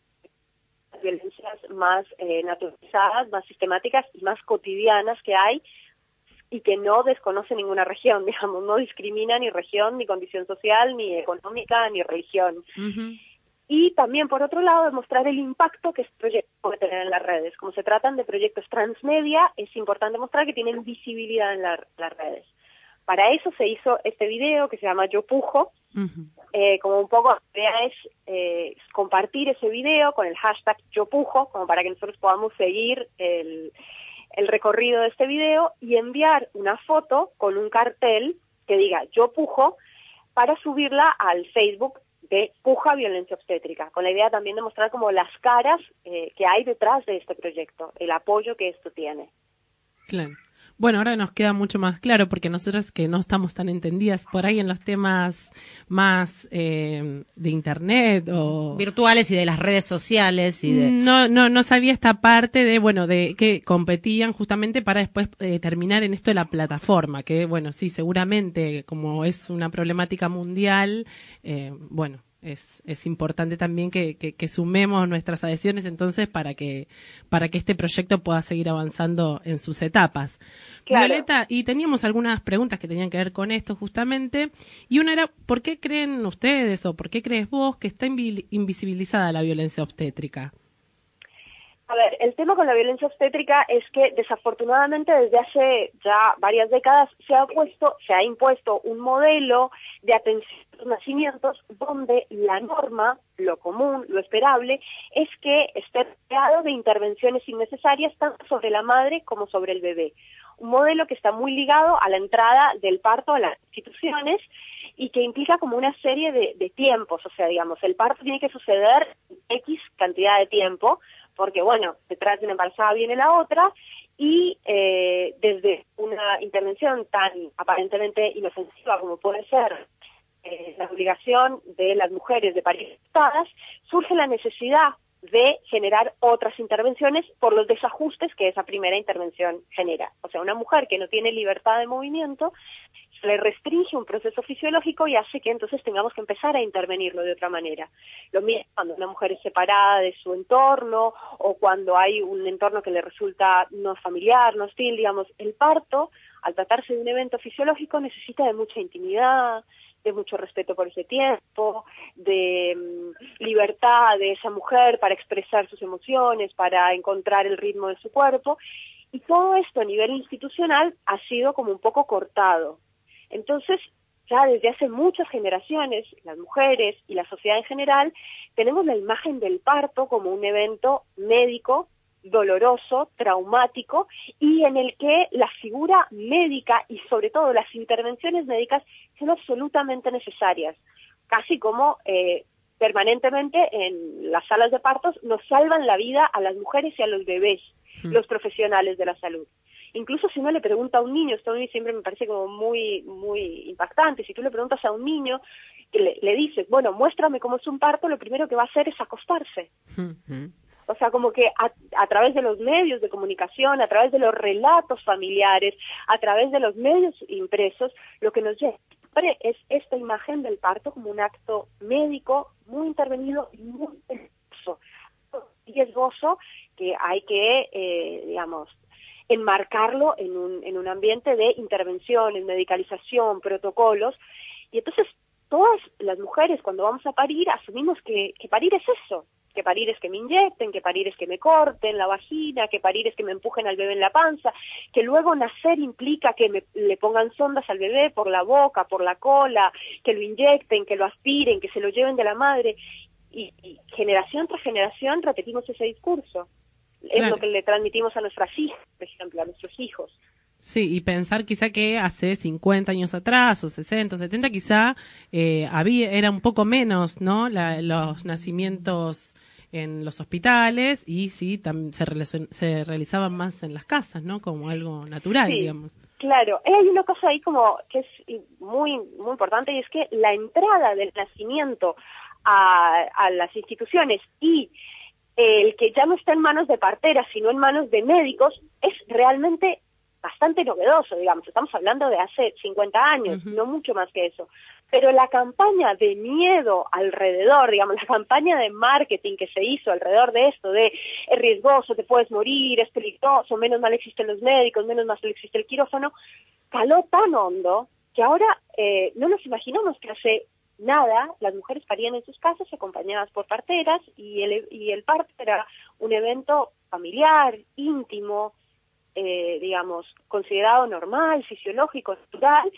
de las violencias más eh, naturalizadas, más sistemáticas y más cotidianas que hay, y que no desconoce ninguna región, digamos, no discrimina ni región, ni condición social, ni económica, ni religión. Uh-huh. Y también, por otro lado, demostrar el impacto que este proyecto puede tener en las redes. Como se tratan de proyectos transmedia, es importante mostrar que tienen visibilidad en la, las redes. Para eso se hizo este video que se llama Yo Pujo. Uh-huh. Eh, como un poco la idea es eh, compartir ese video con el hashtag Yo Pujo, como para que nosotros podamos seguir el, el recorrido de este video y enviar una foto con un cartel que diga Yo Pujo para subirla al Facebook de Puja Violencia Obstétrica, con la idea también de mostrar como las caras eh, que hay detrás de este proyecto, el apoyo que esto tiene. Claro. Bueno, ahora nos queda mucho más claro porque nosotros que no estamos tan entendidas por ahí en los temas más eh, de internet o virtuales y de las redes sociales y de no no no sabía esta parte de bueno de que competían justamente para después eh, terminar en esto de la plataforma, que bueno sí seguramente como es una problemática mundial, eh, bueno es es importante también que, que, que sumemos nuestras adhesiones entonces para que para que este proyecto pueda seguir avanzando en sus etapas. Claro. Violeta, y teníamos algunas preguntas que tenían que ver con esto justamente, y una era, ¿por qué creen ustedes o por qué crees vos que está invi- invisibilizada la violencia obstétrica? A ver, el tema con la violencia obstétrica es que desafortunadamente desde hace ya varias décadas se ha puesto, se ha impuesto un modelo de atención a los nacimientos donde la norma, lo común, lo esperable, es que esté rodeado de intervenciones innecesarias tanto sobre la madre como sobre el bebé. Un modelo que está muy ligado a la entrada del parto a las instituciones y que implica como una serie de, de tiempos, o sea, digamos, el parto tiene que suceder en X cantidad de tiempo, porque bueno, detrás de una embarazada viene la otra, y eh, desde una intervención tan aparentemente inofensiva como puede ser eh, la obligación de las mujeres de parir embarazadas, surge la necesidad de generar otras intervenciones por los desajustes que esa primera intervención genera. O sea, una mujer que no tiene libertad de movimiento le restringe un proceso fisiológico y hace que entonces tengamos que empezar a intervenirlo de otra manera. Lo mismo cuando una mujer es separada de su entorno o cuando hay un entorno que le resulta no familiar, no hostil, digamos, el parto, al tratarse de un evento fisiológico, necesita de mucha intimidad, de mucho respeto por ese tiempo, de um, libertad de esa mujer para expresar sus emociones, para encontrar el ritmo de su cuerpo, y todo esto a nivel institucional ha sido como un poco cortado. Entonces, ya desde hace muchas generaciones, las mujeres y la sociedad en general, tenemos la imagen del parto como un evento médico, doloroso, traumático, y en el que la figura médica y sobre todo las intervenciones médicas son absolutamente necesarias, casi como eh, permanentemente en las salas de partos nos salvan la vida a las mujeres y a los bebés, sí. Los profesionales de la salud. Incluso si uno le pregunta a un niño, esto a mí siempre me parece como muy muy impactante, si tú le preguntas a un niño, que le, le dices, bueno, muéstrame cómo es un parto, lo primero que va a hacer es acostarse. Uh-huh. O sea, como que a, a través de los medios de comunicación, a través de los relatos familiares, a través de los medios impresos, lo que nos llega es esta imagen del parto como un acto médico muy intervenido y muy riesgoso, riesgoso que hay que, eh, digamos, enmarcarlo en un, en un ambiente de intervenciones, medicalización, protocolos, y entonces todas las mujeres cuando vamos a parir asumimos que, que parir es eso, que parir es que me inyecten, que parir es que me corten la vagina, que parir es que me empujen al bebé en la panza, que luego nacer implica que me, le pongan sondas al bebé por la boca, por la cola, que lo inyecten, que lo aspiren, que se lo lleven de la madre, y, y generación tras generación repetimos ese discurso. Es claro. Lo que le transmitimos a nuestras hijas, por ejemplo, a nuestros hijos. Sí, y pensar quizá que hace cincuenta años atrás, o sesenta, setenta, quizá eh, había era un poco menos, ¿no? La, los nacimientos en los hospitales y sí, tam, se, se realizaban más en las casas, ¿no? Como algo natural, sí, digamos. Claro, hay una cosa ahí como que es muy muy importante y es que la entrada del nacimiento a, a las instituciones y el que ya no está en manos de parteras, sino en manos de médicos, es realmente bastante novedoso, digamos. Estamos hablando de hace cincuenta años, uh-huh. No mucho más que eso. Pero la campaña de miedo alrededor, digamos, la campaña de marketing que se hizo alrededor de esto, de es riesgoso, te puedes morir, es peligroso, menos mal existen los médicos, menos mal existe el quirófano, caló tan hondo que ahora eh, no nos imaginamos que hace nada, las mujeres parían en sus casas acompañadas por parteras y el, y el parto era un evento familiar, íntimo, eh, digamos, considerado normal, fisiológico, natural.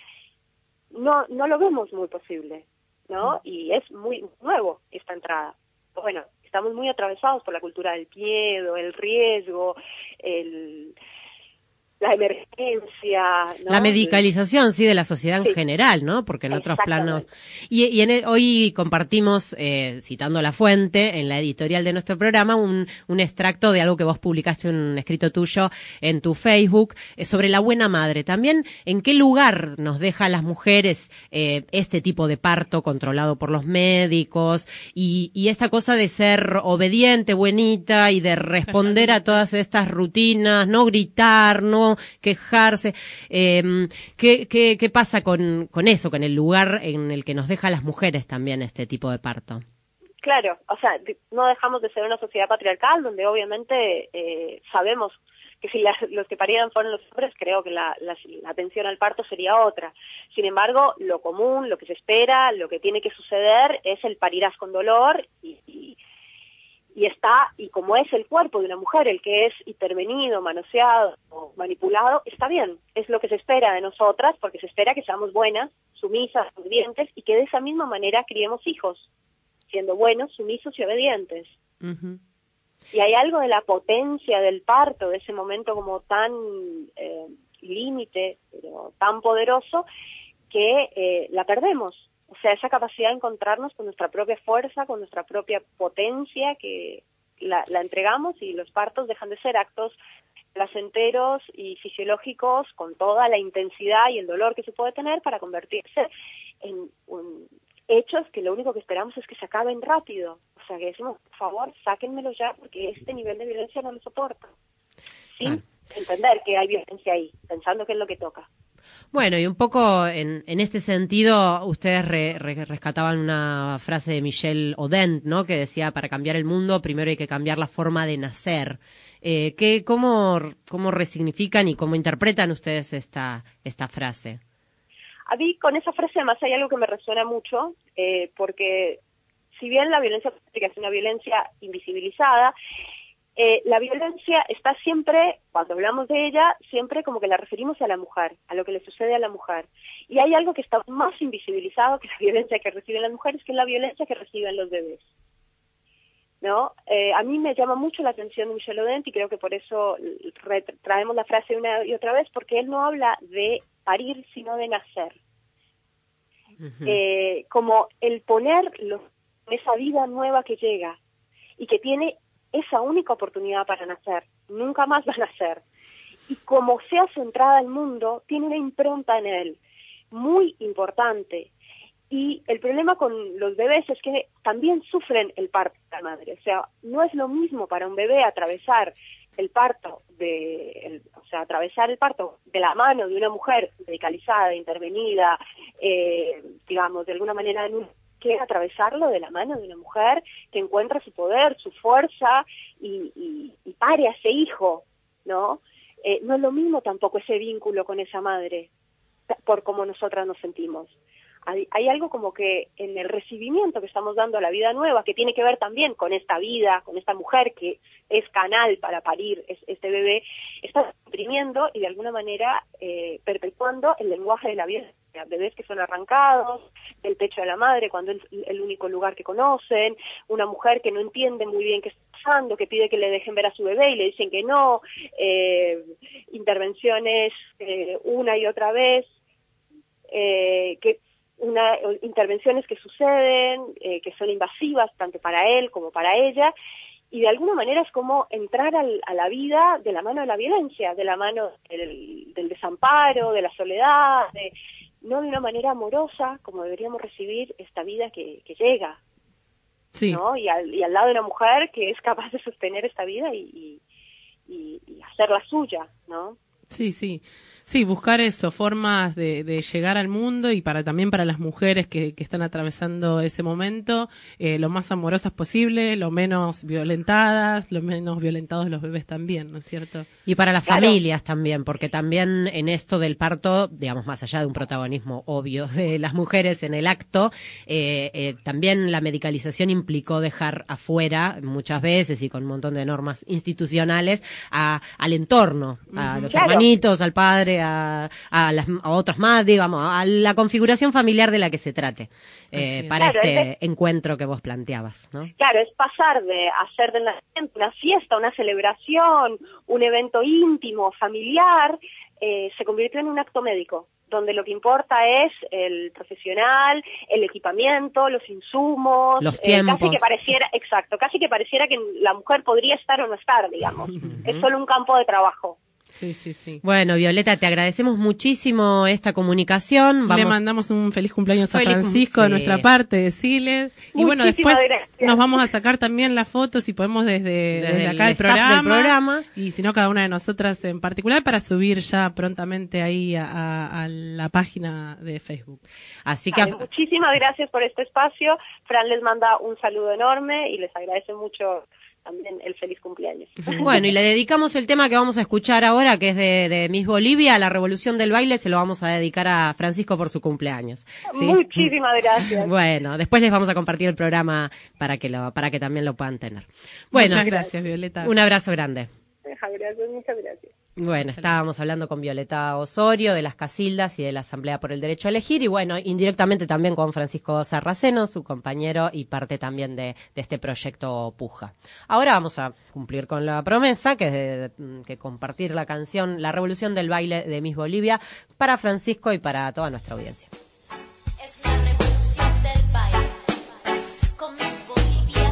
No, no lo vemos muy posible, ¿no? Y es muy nuevo esta entrada. Bueno, estamos muy atravesados por la cultura del miedo, el riesgo, el... la emergencia, ¿no? La medicalización, sí, de la sociedad en Sí. general, ¿no? Porque en otros planos... Y, y en el- hoy compartimos, eh, citando la fuente, en la editorial de nuestro programa, un, un extracto de algo que vos publicaste, un escrito tuyo en tu Facebook, eh, sobre la buena madre. También, ¿en qué lugar nos deja a las mujeres eh, este tipo de parto controlado por los médicos? Y, y esta cosa de ser obediente, buenita, y de responder a todas estas rutinas, no gritar, no quejarse. Eh, ¿qué, qué, ¿Qué pasa con, con eso, con el lugar en el que nos deja a las mujeres también este tipo de parto? Claro, o sea, de- no dejamos de ser una sociedad patriarcal donde obviamente eh, sabemos que si la- los que parieran fueran los hombres, creo que la, la, la atención al parto sería otra. Sin embargo, lo común, lo que se espera, lo que tiene que suceder es el parirás con dolor y, y, y está, y como es el cuerpo de una mujer el que es intervenido, manoseado o manipulado, está bien, es lo que se espera de nosotras, porque se espera que seamos buenas, sumisas, obedientes, y que de esa misma manera criemos hijos, siendo buenos, sumisos y obedientes. Y hay algo de la potencia del parto, de ese momento como tan eh, límite, pero tan poderoso, que eh, la perdemos. O sea, esa capacidad de encontrarnos con nuestra propia fuerza, con nuestra propia potencia, que la, la entregamos, y los partos dejan de ser actos placenteros y fisiológicos con toda la intensidad y el dolor que se puede tener, para convertirse en un hechos que lo único que esperamos es que se acaben rápido. O sea, que decimos, por favor, sáquenmelo ya, porque este nivel de violencia no lo soporto. Sin entender que hay violencia ahí, pensando que es lo que toca. Bueno, y un poco en, en este sentido, ustedes re- re- rescataban una frase de Michel Odent, ¿no? Que decía, para cambiar el mundo, primero hay que cambiar la forma de nacer. Eh, ¿qué, cómo, ¿Cómo resignifican y cómo interpretan ustedes esta, esta frase? A mí con esa frase además hay algo que me resuena mucho, eh, porque si bien la violencia política es una violencia invisibilizada, eh, la violencia está siempre, cuando hablamos de ella, siempre como que la referimos a la mujer, a lo que le sucede a la mujer. Y hay algo que está más invisibilizado que la violencia que reciben las mujeres, que es la violencia que reciben los bebés. ¿No? Eh, a mí me llama mucho la atención de Michel Odent, y creo que por eso re- traemos la frase una y otra vez, porque él no habla de parir, sino de nacer. Uh-huh. Eh, como el ponerlo en esa vida nueva que llega y que tiene esa única oportunidad para nacer, nunca más va a nacer. Y como sea su entrada al mundo, tiene una impronta en él muy importante. Y el problema con los bebés es que también sufren el parto de la madre. O sea, no es lo mismo para un bebé atravesar el parto de, el, o sea, atravesar el parto de la mano de una mujer medicalizada, intervenida, eh, digamos, de alguna manera, en un, que atravesarlo de la mano de una mujer que encuentra su poder, su fuerza y, y, y pare a ese hijo, ¿no? Eh, no es lo mismo tampoco ese vínculo con esa madre, por como nosotras nos sentimos. Hay, hay algo como que en el recibimiento que estamos dando a la vida nueva, que tiene que ver también con esta vida, con esta mujer que es canal para parir es, este bebé, está imprimiendo y de alguna manera eh, perpetuando el lenguaje de la vida. Bebés que son arrancados del pecho de la madre cuando es el único lugar que conocen, una mujer que no entiende muy bien qué está pasando, que pide que le dejen ver a su bebé y le dicen que no, eh, intervenciones eh, una y otra vez, eh, que una intervenciones que suceden, eh, que son invasivas tanto para él como para ella, y de alguna manera es como entrar al, a la vida de la mano de la violencia, de la mano del, del desamparo, de la soledad, de, no de una manera amorosa como deberíamos recibir esta vida que, que llega, sí. ¿no? Y al, y al lado de una mujer que es capaz de sostener esta vida y, y, y, y hacerla suya, ¿no? Sí, sí. Sí, buscar eso, formas de, de llegar al mundo y para también para las mujeres que, que están atravesando ese momento, eh, lo más amorosas posible, lo menos violentadas, lo menos violentados los bebés también, ¿no es cierto? Y para las Claro. familias también, porque también en esto del parto, digamos, más allá de un protagonismo obvio de las mujeres en el acto, eh, eh, también la medicalización implicó dejar afuera, muchas veces y con un montón de normas institucionales, a, al entorno, a Ujú. los Claro. hermanitos, al padre, madre, a, a, las, a otros más, digamos, a la configuración familiar de la que se trate, eh, para Claro, este es- encuentro que vos planteabas, ¿no? Claro, es pasar de hacer del nacimiento una fiesta, una celebración, un evento íntimo, familiar, eh, se convirtió en un acto médico, donde lo que importa es el profesional, el equipamiento, los insumos, Los eh, tiempos. casi que pareciera, exacto, casi que pareciera que la mujer podría estar o no estar, digamos. Es solo un campo de trabajo. Sí, sí, sí. Bueno, Violeta, te agradecemos muchísimo esta comunicación. Vamos... Le mandamos un feliz cumpleaños a Feliz cum- Francisco de sí. nuestra parte, decirles. Y bueno, Muchísimas después gracias. nos vamos a sacar también las fotos, si podemos, desde, desde, Desde acá el el staff programa, del programa. Y si no, cada una de nosotras en particular, para subir ya prontamente ahí a, a- a la página de Facebook. Así Vale, muchísimas gracias por este espacio. Fran les manda un saludo enorme y les agradece mucho también el feliz cumpleaños. Bueno, y le dedicamos el tema que vamos a escuchar ahora, que es de, de Miss Bolivia, la revolución del baile, se lo vamos a dedicar a Francisco por su cumpleaños. ¿sí? Muchísimas gracias. Bueno, después les vamos a compartir el programa para que lo, para que también lo puedan tener. Bueno, Muchas gracias, Violeta. Un abrazo grande. Gracias, muchas gracias. Bueno, estábamos hablando con Violeta Osorio de las Casildas y de la Asamblea por el Derecho a Elegir y bueno, indirectamente también con Francisco Sarraceno, su compañero y parte también de, de este proyecto Puja. Ahora vamos a cumplir con la promesa, que es de, de- que compartir la canción La Revolución del Baile de Miss Bolivia para Francisco y para toda nuestra audiencia. Es la revolución del baile con Miss Bolivia.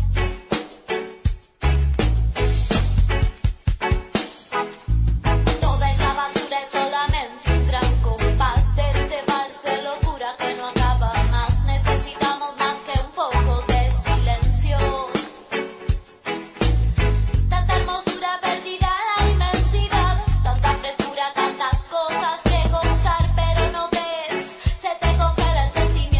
Toda esa basura es solamente un gran compás de este vals de locura que no acaba más. Necesitamos más que un poco de silencio. Tanta hermosura perdida en la inmensidad, tanta frescura, tantas cosas que gozar, pero no ves, se te congela el sentimiento.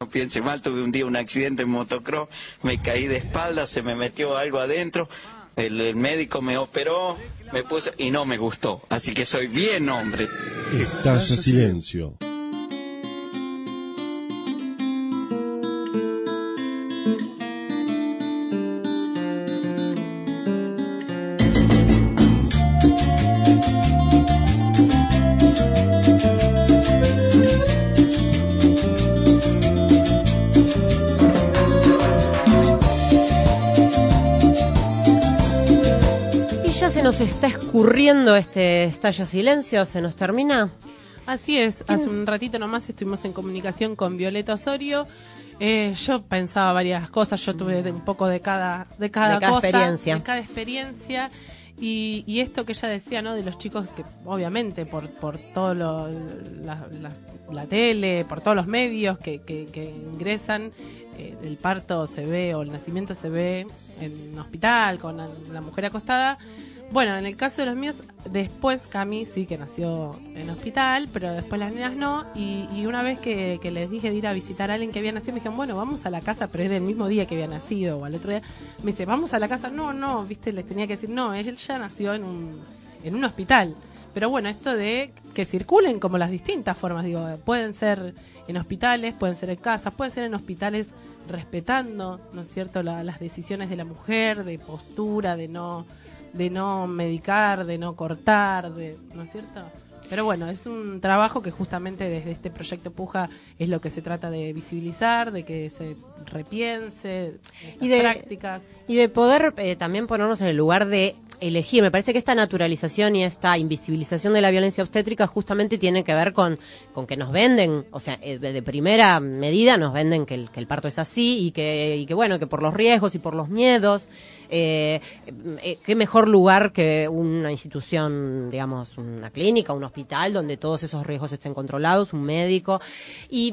no piense mal, tuve un día un accidente en motocross, me caí de espalda, se me metió algo adentro, el, el médico me operó, me puso y no me gustó, así que soy bien hombre. Estalla Silencio. Se nos está escurriendo este Estalla Silencio, ¿se nos termina? Así es, hace un ratito nomás estuvimos en comunicación con Violeta Osorio. Eh, yo pensaba varias cosas, yo tuve de un poco de cada, de cada, de cada cosa, experiencia. de cada experiencia. Y, y esto que ella decía, ¿no? De los chicos que, obviamente, por por todo lo, la, la, la tele, por todos los medios que, que, que ingresan, eh, el parto se ve o el nacimiento se ve en un hospital con la, la mujer acostada. Bueno, en el caso de los míos, después Cami sí que nació en hospital, pero después las nenas no. Y, y una vez que, que les dije de ir a visitar a alguien que había nacido, me dijeron, bueno, vamos a la casa, pero era el mismo día que había nacido o al otro día. Me dice, vamos a la casa. No, no, viste, les tenía que decir, no, él ya nació en un, en un hospital. Pero bueno, esto de que circulen como las distintas formas, digo, pueden ser en hospitales, pueden ser en casas, pueden ser en hospitales respetando, ¿no es cierto?, la, las decisiones de la mujer, de postura, de no... de no medicar, de no cortar, de, ¿no es cierto? Pero bueno, es un trabajo que justamente desde este proyecto Puja es lo que se trata de visibilizar, de que se repiense y de prácticas. Y de poder eh, también ponernos en el lugar de elegir. Me parece que esta naturalización y esta invisibilización de la violencia obstétrica justamente tiene que ver con, con que nos venden, o sea, eh, de primera medida nos venden que el, que el parto es así y que, y que bueno, que por los riesgos y por los miedos, eh, eh, qué mejor lugar que una institución, digamos, una clínica, un hospital donde todos esos riesgos estén controlados, un médico. Y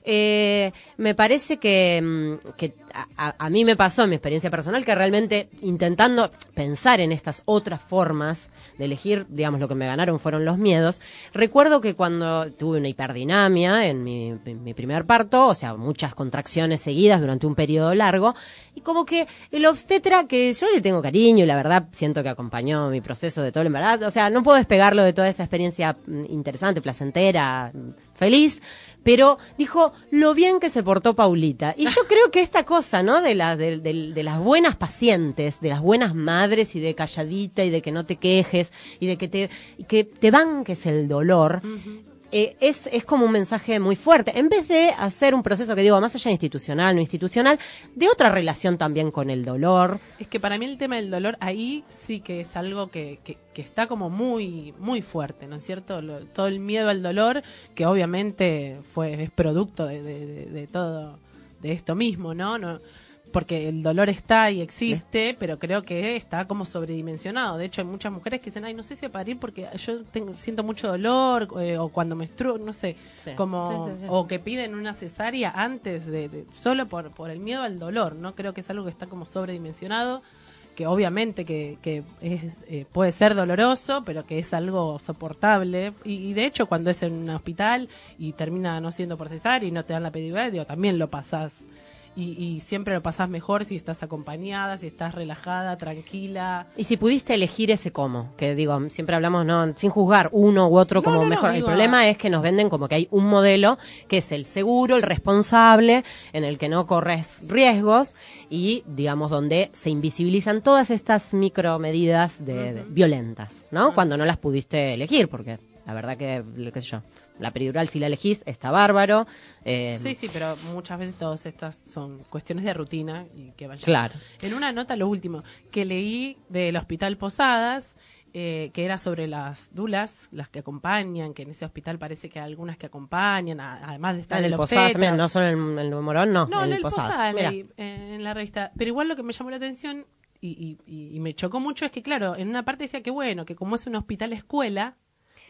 eh, me parece que, que a, a mí me pasó en mi experiencia personal que realmente intentando pensar en estas otras formas de elegir, digamos, lo que me ganaron fueron los miedos. Recuerdo que cuando tuve una hiperdinamia en mi, en mi primer parto, o sea, muchas contracciones seguidas durante un periodo largo, y como que el obstetra, que yo le tengo cariño y la verdad siento que acompañó mi proceso de todo el embarazo, o sea, no puedo despegarlo de toda esa experiencia interesante, placentera, feliz, pero dijo lo bien que se portó Paulita. Y yo creo que esta cosa, ¿no? De, la, de, de, de las buenas pacientes, de las buenas madres y de calladita y de que no te quejes y de que te, que te banques el dolor, uh-huh. eh, es, es como un mensaje muy fuerte. En vez de hacer un proceso que digo, más allá institucional, no institucional, de otra relación también con el dolor. Es que para mí el tema del dolor ahí sí que es algo que... que que está como muy muy fuerte, ¿no es cierto? Lo, todo el miedo al dolor, que obviamente fue es producto de, de, de, de todo, de esto mismo, ¿no? no Porque el dolor está y existe, ¿sí? Pero creo que está como sobredimensionado. De hecho, hay muchas mujeres que dicen, ay, no sé si voy a parir porque yo tengo, siento mucho dolor, eh, o cuando menstruo, no sé, sí. como sí, sí, sí. O que piden una cesárea antes, de, de solo por, por el miedo al dolor, ¿no? Creo que es algo que está como sobredimensionado, que obviamente que, que es, eh, puede ser doloroso, pero que es algo soportable. Y, y de hecho, cuando es en un hospital y termina no siendo por cesárea y no te dan la epidural, digo, también lo pasás. Y, y siempre lo pasás mejor si estás acompañada, si estás relajada, tranquila. Y si pudiste elegir ese cómo, que digo, siempre hablamos, no, sin juzgar uno u otro no, como no, mejor. No, digo, el problema es que nos venden como que hay un modelo que es el seguro, el responsable, en el que no corres riesgos y, digamos, donde se invisibilizan todas estas micromedidas de, uh-huh. de, violentas, ¿no? Uh-huh. Cuando no las pudiste elegir, porque la verdad que, qué sé yo, la peridural, si la elegís, está bárbaro. Eh, sí, sí, pero muchas veces todas estas son cuestiones de rutina y que vayan. Claro. En una nota, lo último, que leí del Hospital Posadas, eh, que era sobre las dulas, las que acompañan, que en ese hospital parece que hay algunas que acompañan, a, además de estar en en el Posadas también, no solo en el, el Morón, no, no, en el, el Posadas. Posadas leí, eh, en la revista. Pero igual lo que me llamó la atención y, y, y me chocó mucho es que, claro, en una parte decía que bueno, que como es un hospital escuela,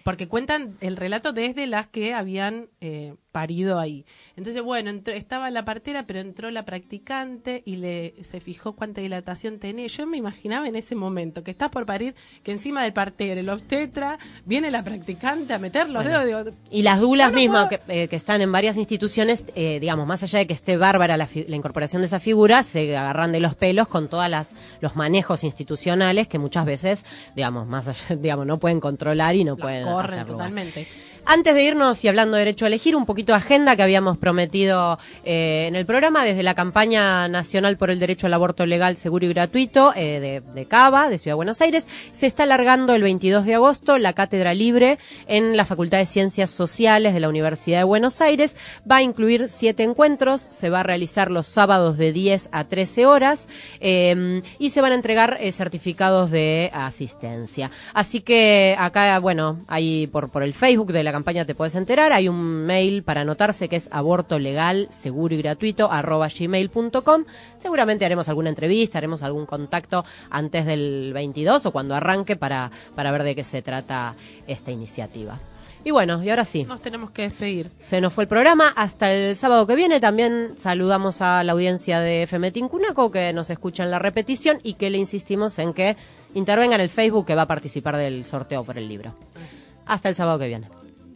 porque cuentan el relato desde las que habían eh, parido ahí. Entonces, bueno, entró, estaba la partera, pero entró la practicante y le se fijó cuánta dilatación tenía. Yo me imaginaba en ese momento que estás por parir, que encima del partero, el obstetra, viene la practicante a meter los Bueno, dedos. Digo, y las dulas no, no mismas puedo. que, eh, que están en varias instituciones, eh, digamos, más allá de que esté bárbara la, fi- la incorporación de esa figura, se agarran de los pelos con todas las los manejos institucionales que muchas veces, digamos, más allá, digamos, no pueden controlar y no Las pueden corren hacerlo. totalmente. Antes de irnos y hablando de derecho a elegir, un poquito de agenda que habíamos prometido eh, en el programa desde la campaña nacional por el derecho al aborto legal, seguro y gratuito eh, de, de Cava, de Ciudad de Buenos Aires. Se está alargando el veintidós de agosto la cátedra libre en la Facultad de Ciencias Sociales de la Universidad de Buenos Aires. Va a incluir siete encuentros, se va a realizar los sábados de diez a trece horas eh, y se van a entregar eh, certificados de asistencia. Así que acá, bueno, hay por, por el Facebook de la campaña te puedes enterar, hay un mail para anotarse que es aborto legal, seguro y gratuito, arroba gmail punto com. Seguramente haremos alguna entrevista, haremos algún contacto antes del veintidós o cuando arranque para, para ver de qué se trata esta iniciativa. Y bueno, y ahora sí. Nos tenemos que despedir. Se nos fue el programa. Hasta el sábado que viene. También saludamos a la audiencia de F M Tincunaco que nos escucha en la repetición y que le insistimos en que intervenga en el Facebook que va a participar del sorteo por el libro. Hasta el sábado que viene.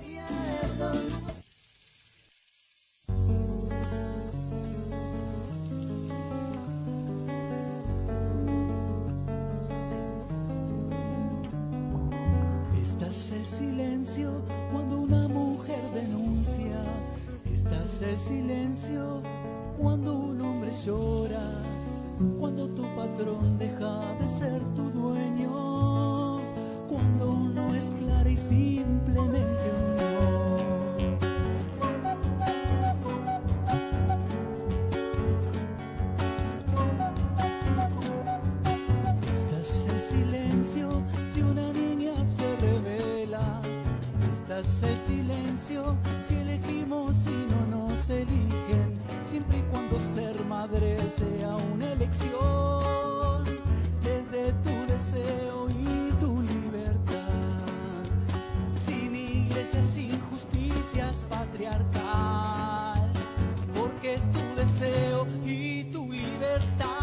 Estás el silencio cuando una mujer denuncia. Estás el silencio cuando un hombre llora. Cuando tu patrón deja de ser tu dueño. Cuando uno es clara y simplemente un no. Estás el silencio si una niña se revela. Estás el silencio si elegimos y no nos eligen. Siempre y cuando ser madre sea una elección. Desde tu deseo y tu libertad. Sin iglesia, sin justicia es patriarcal. Porque es tu deseo y tu libertad.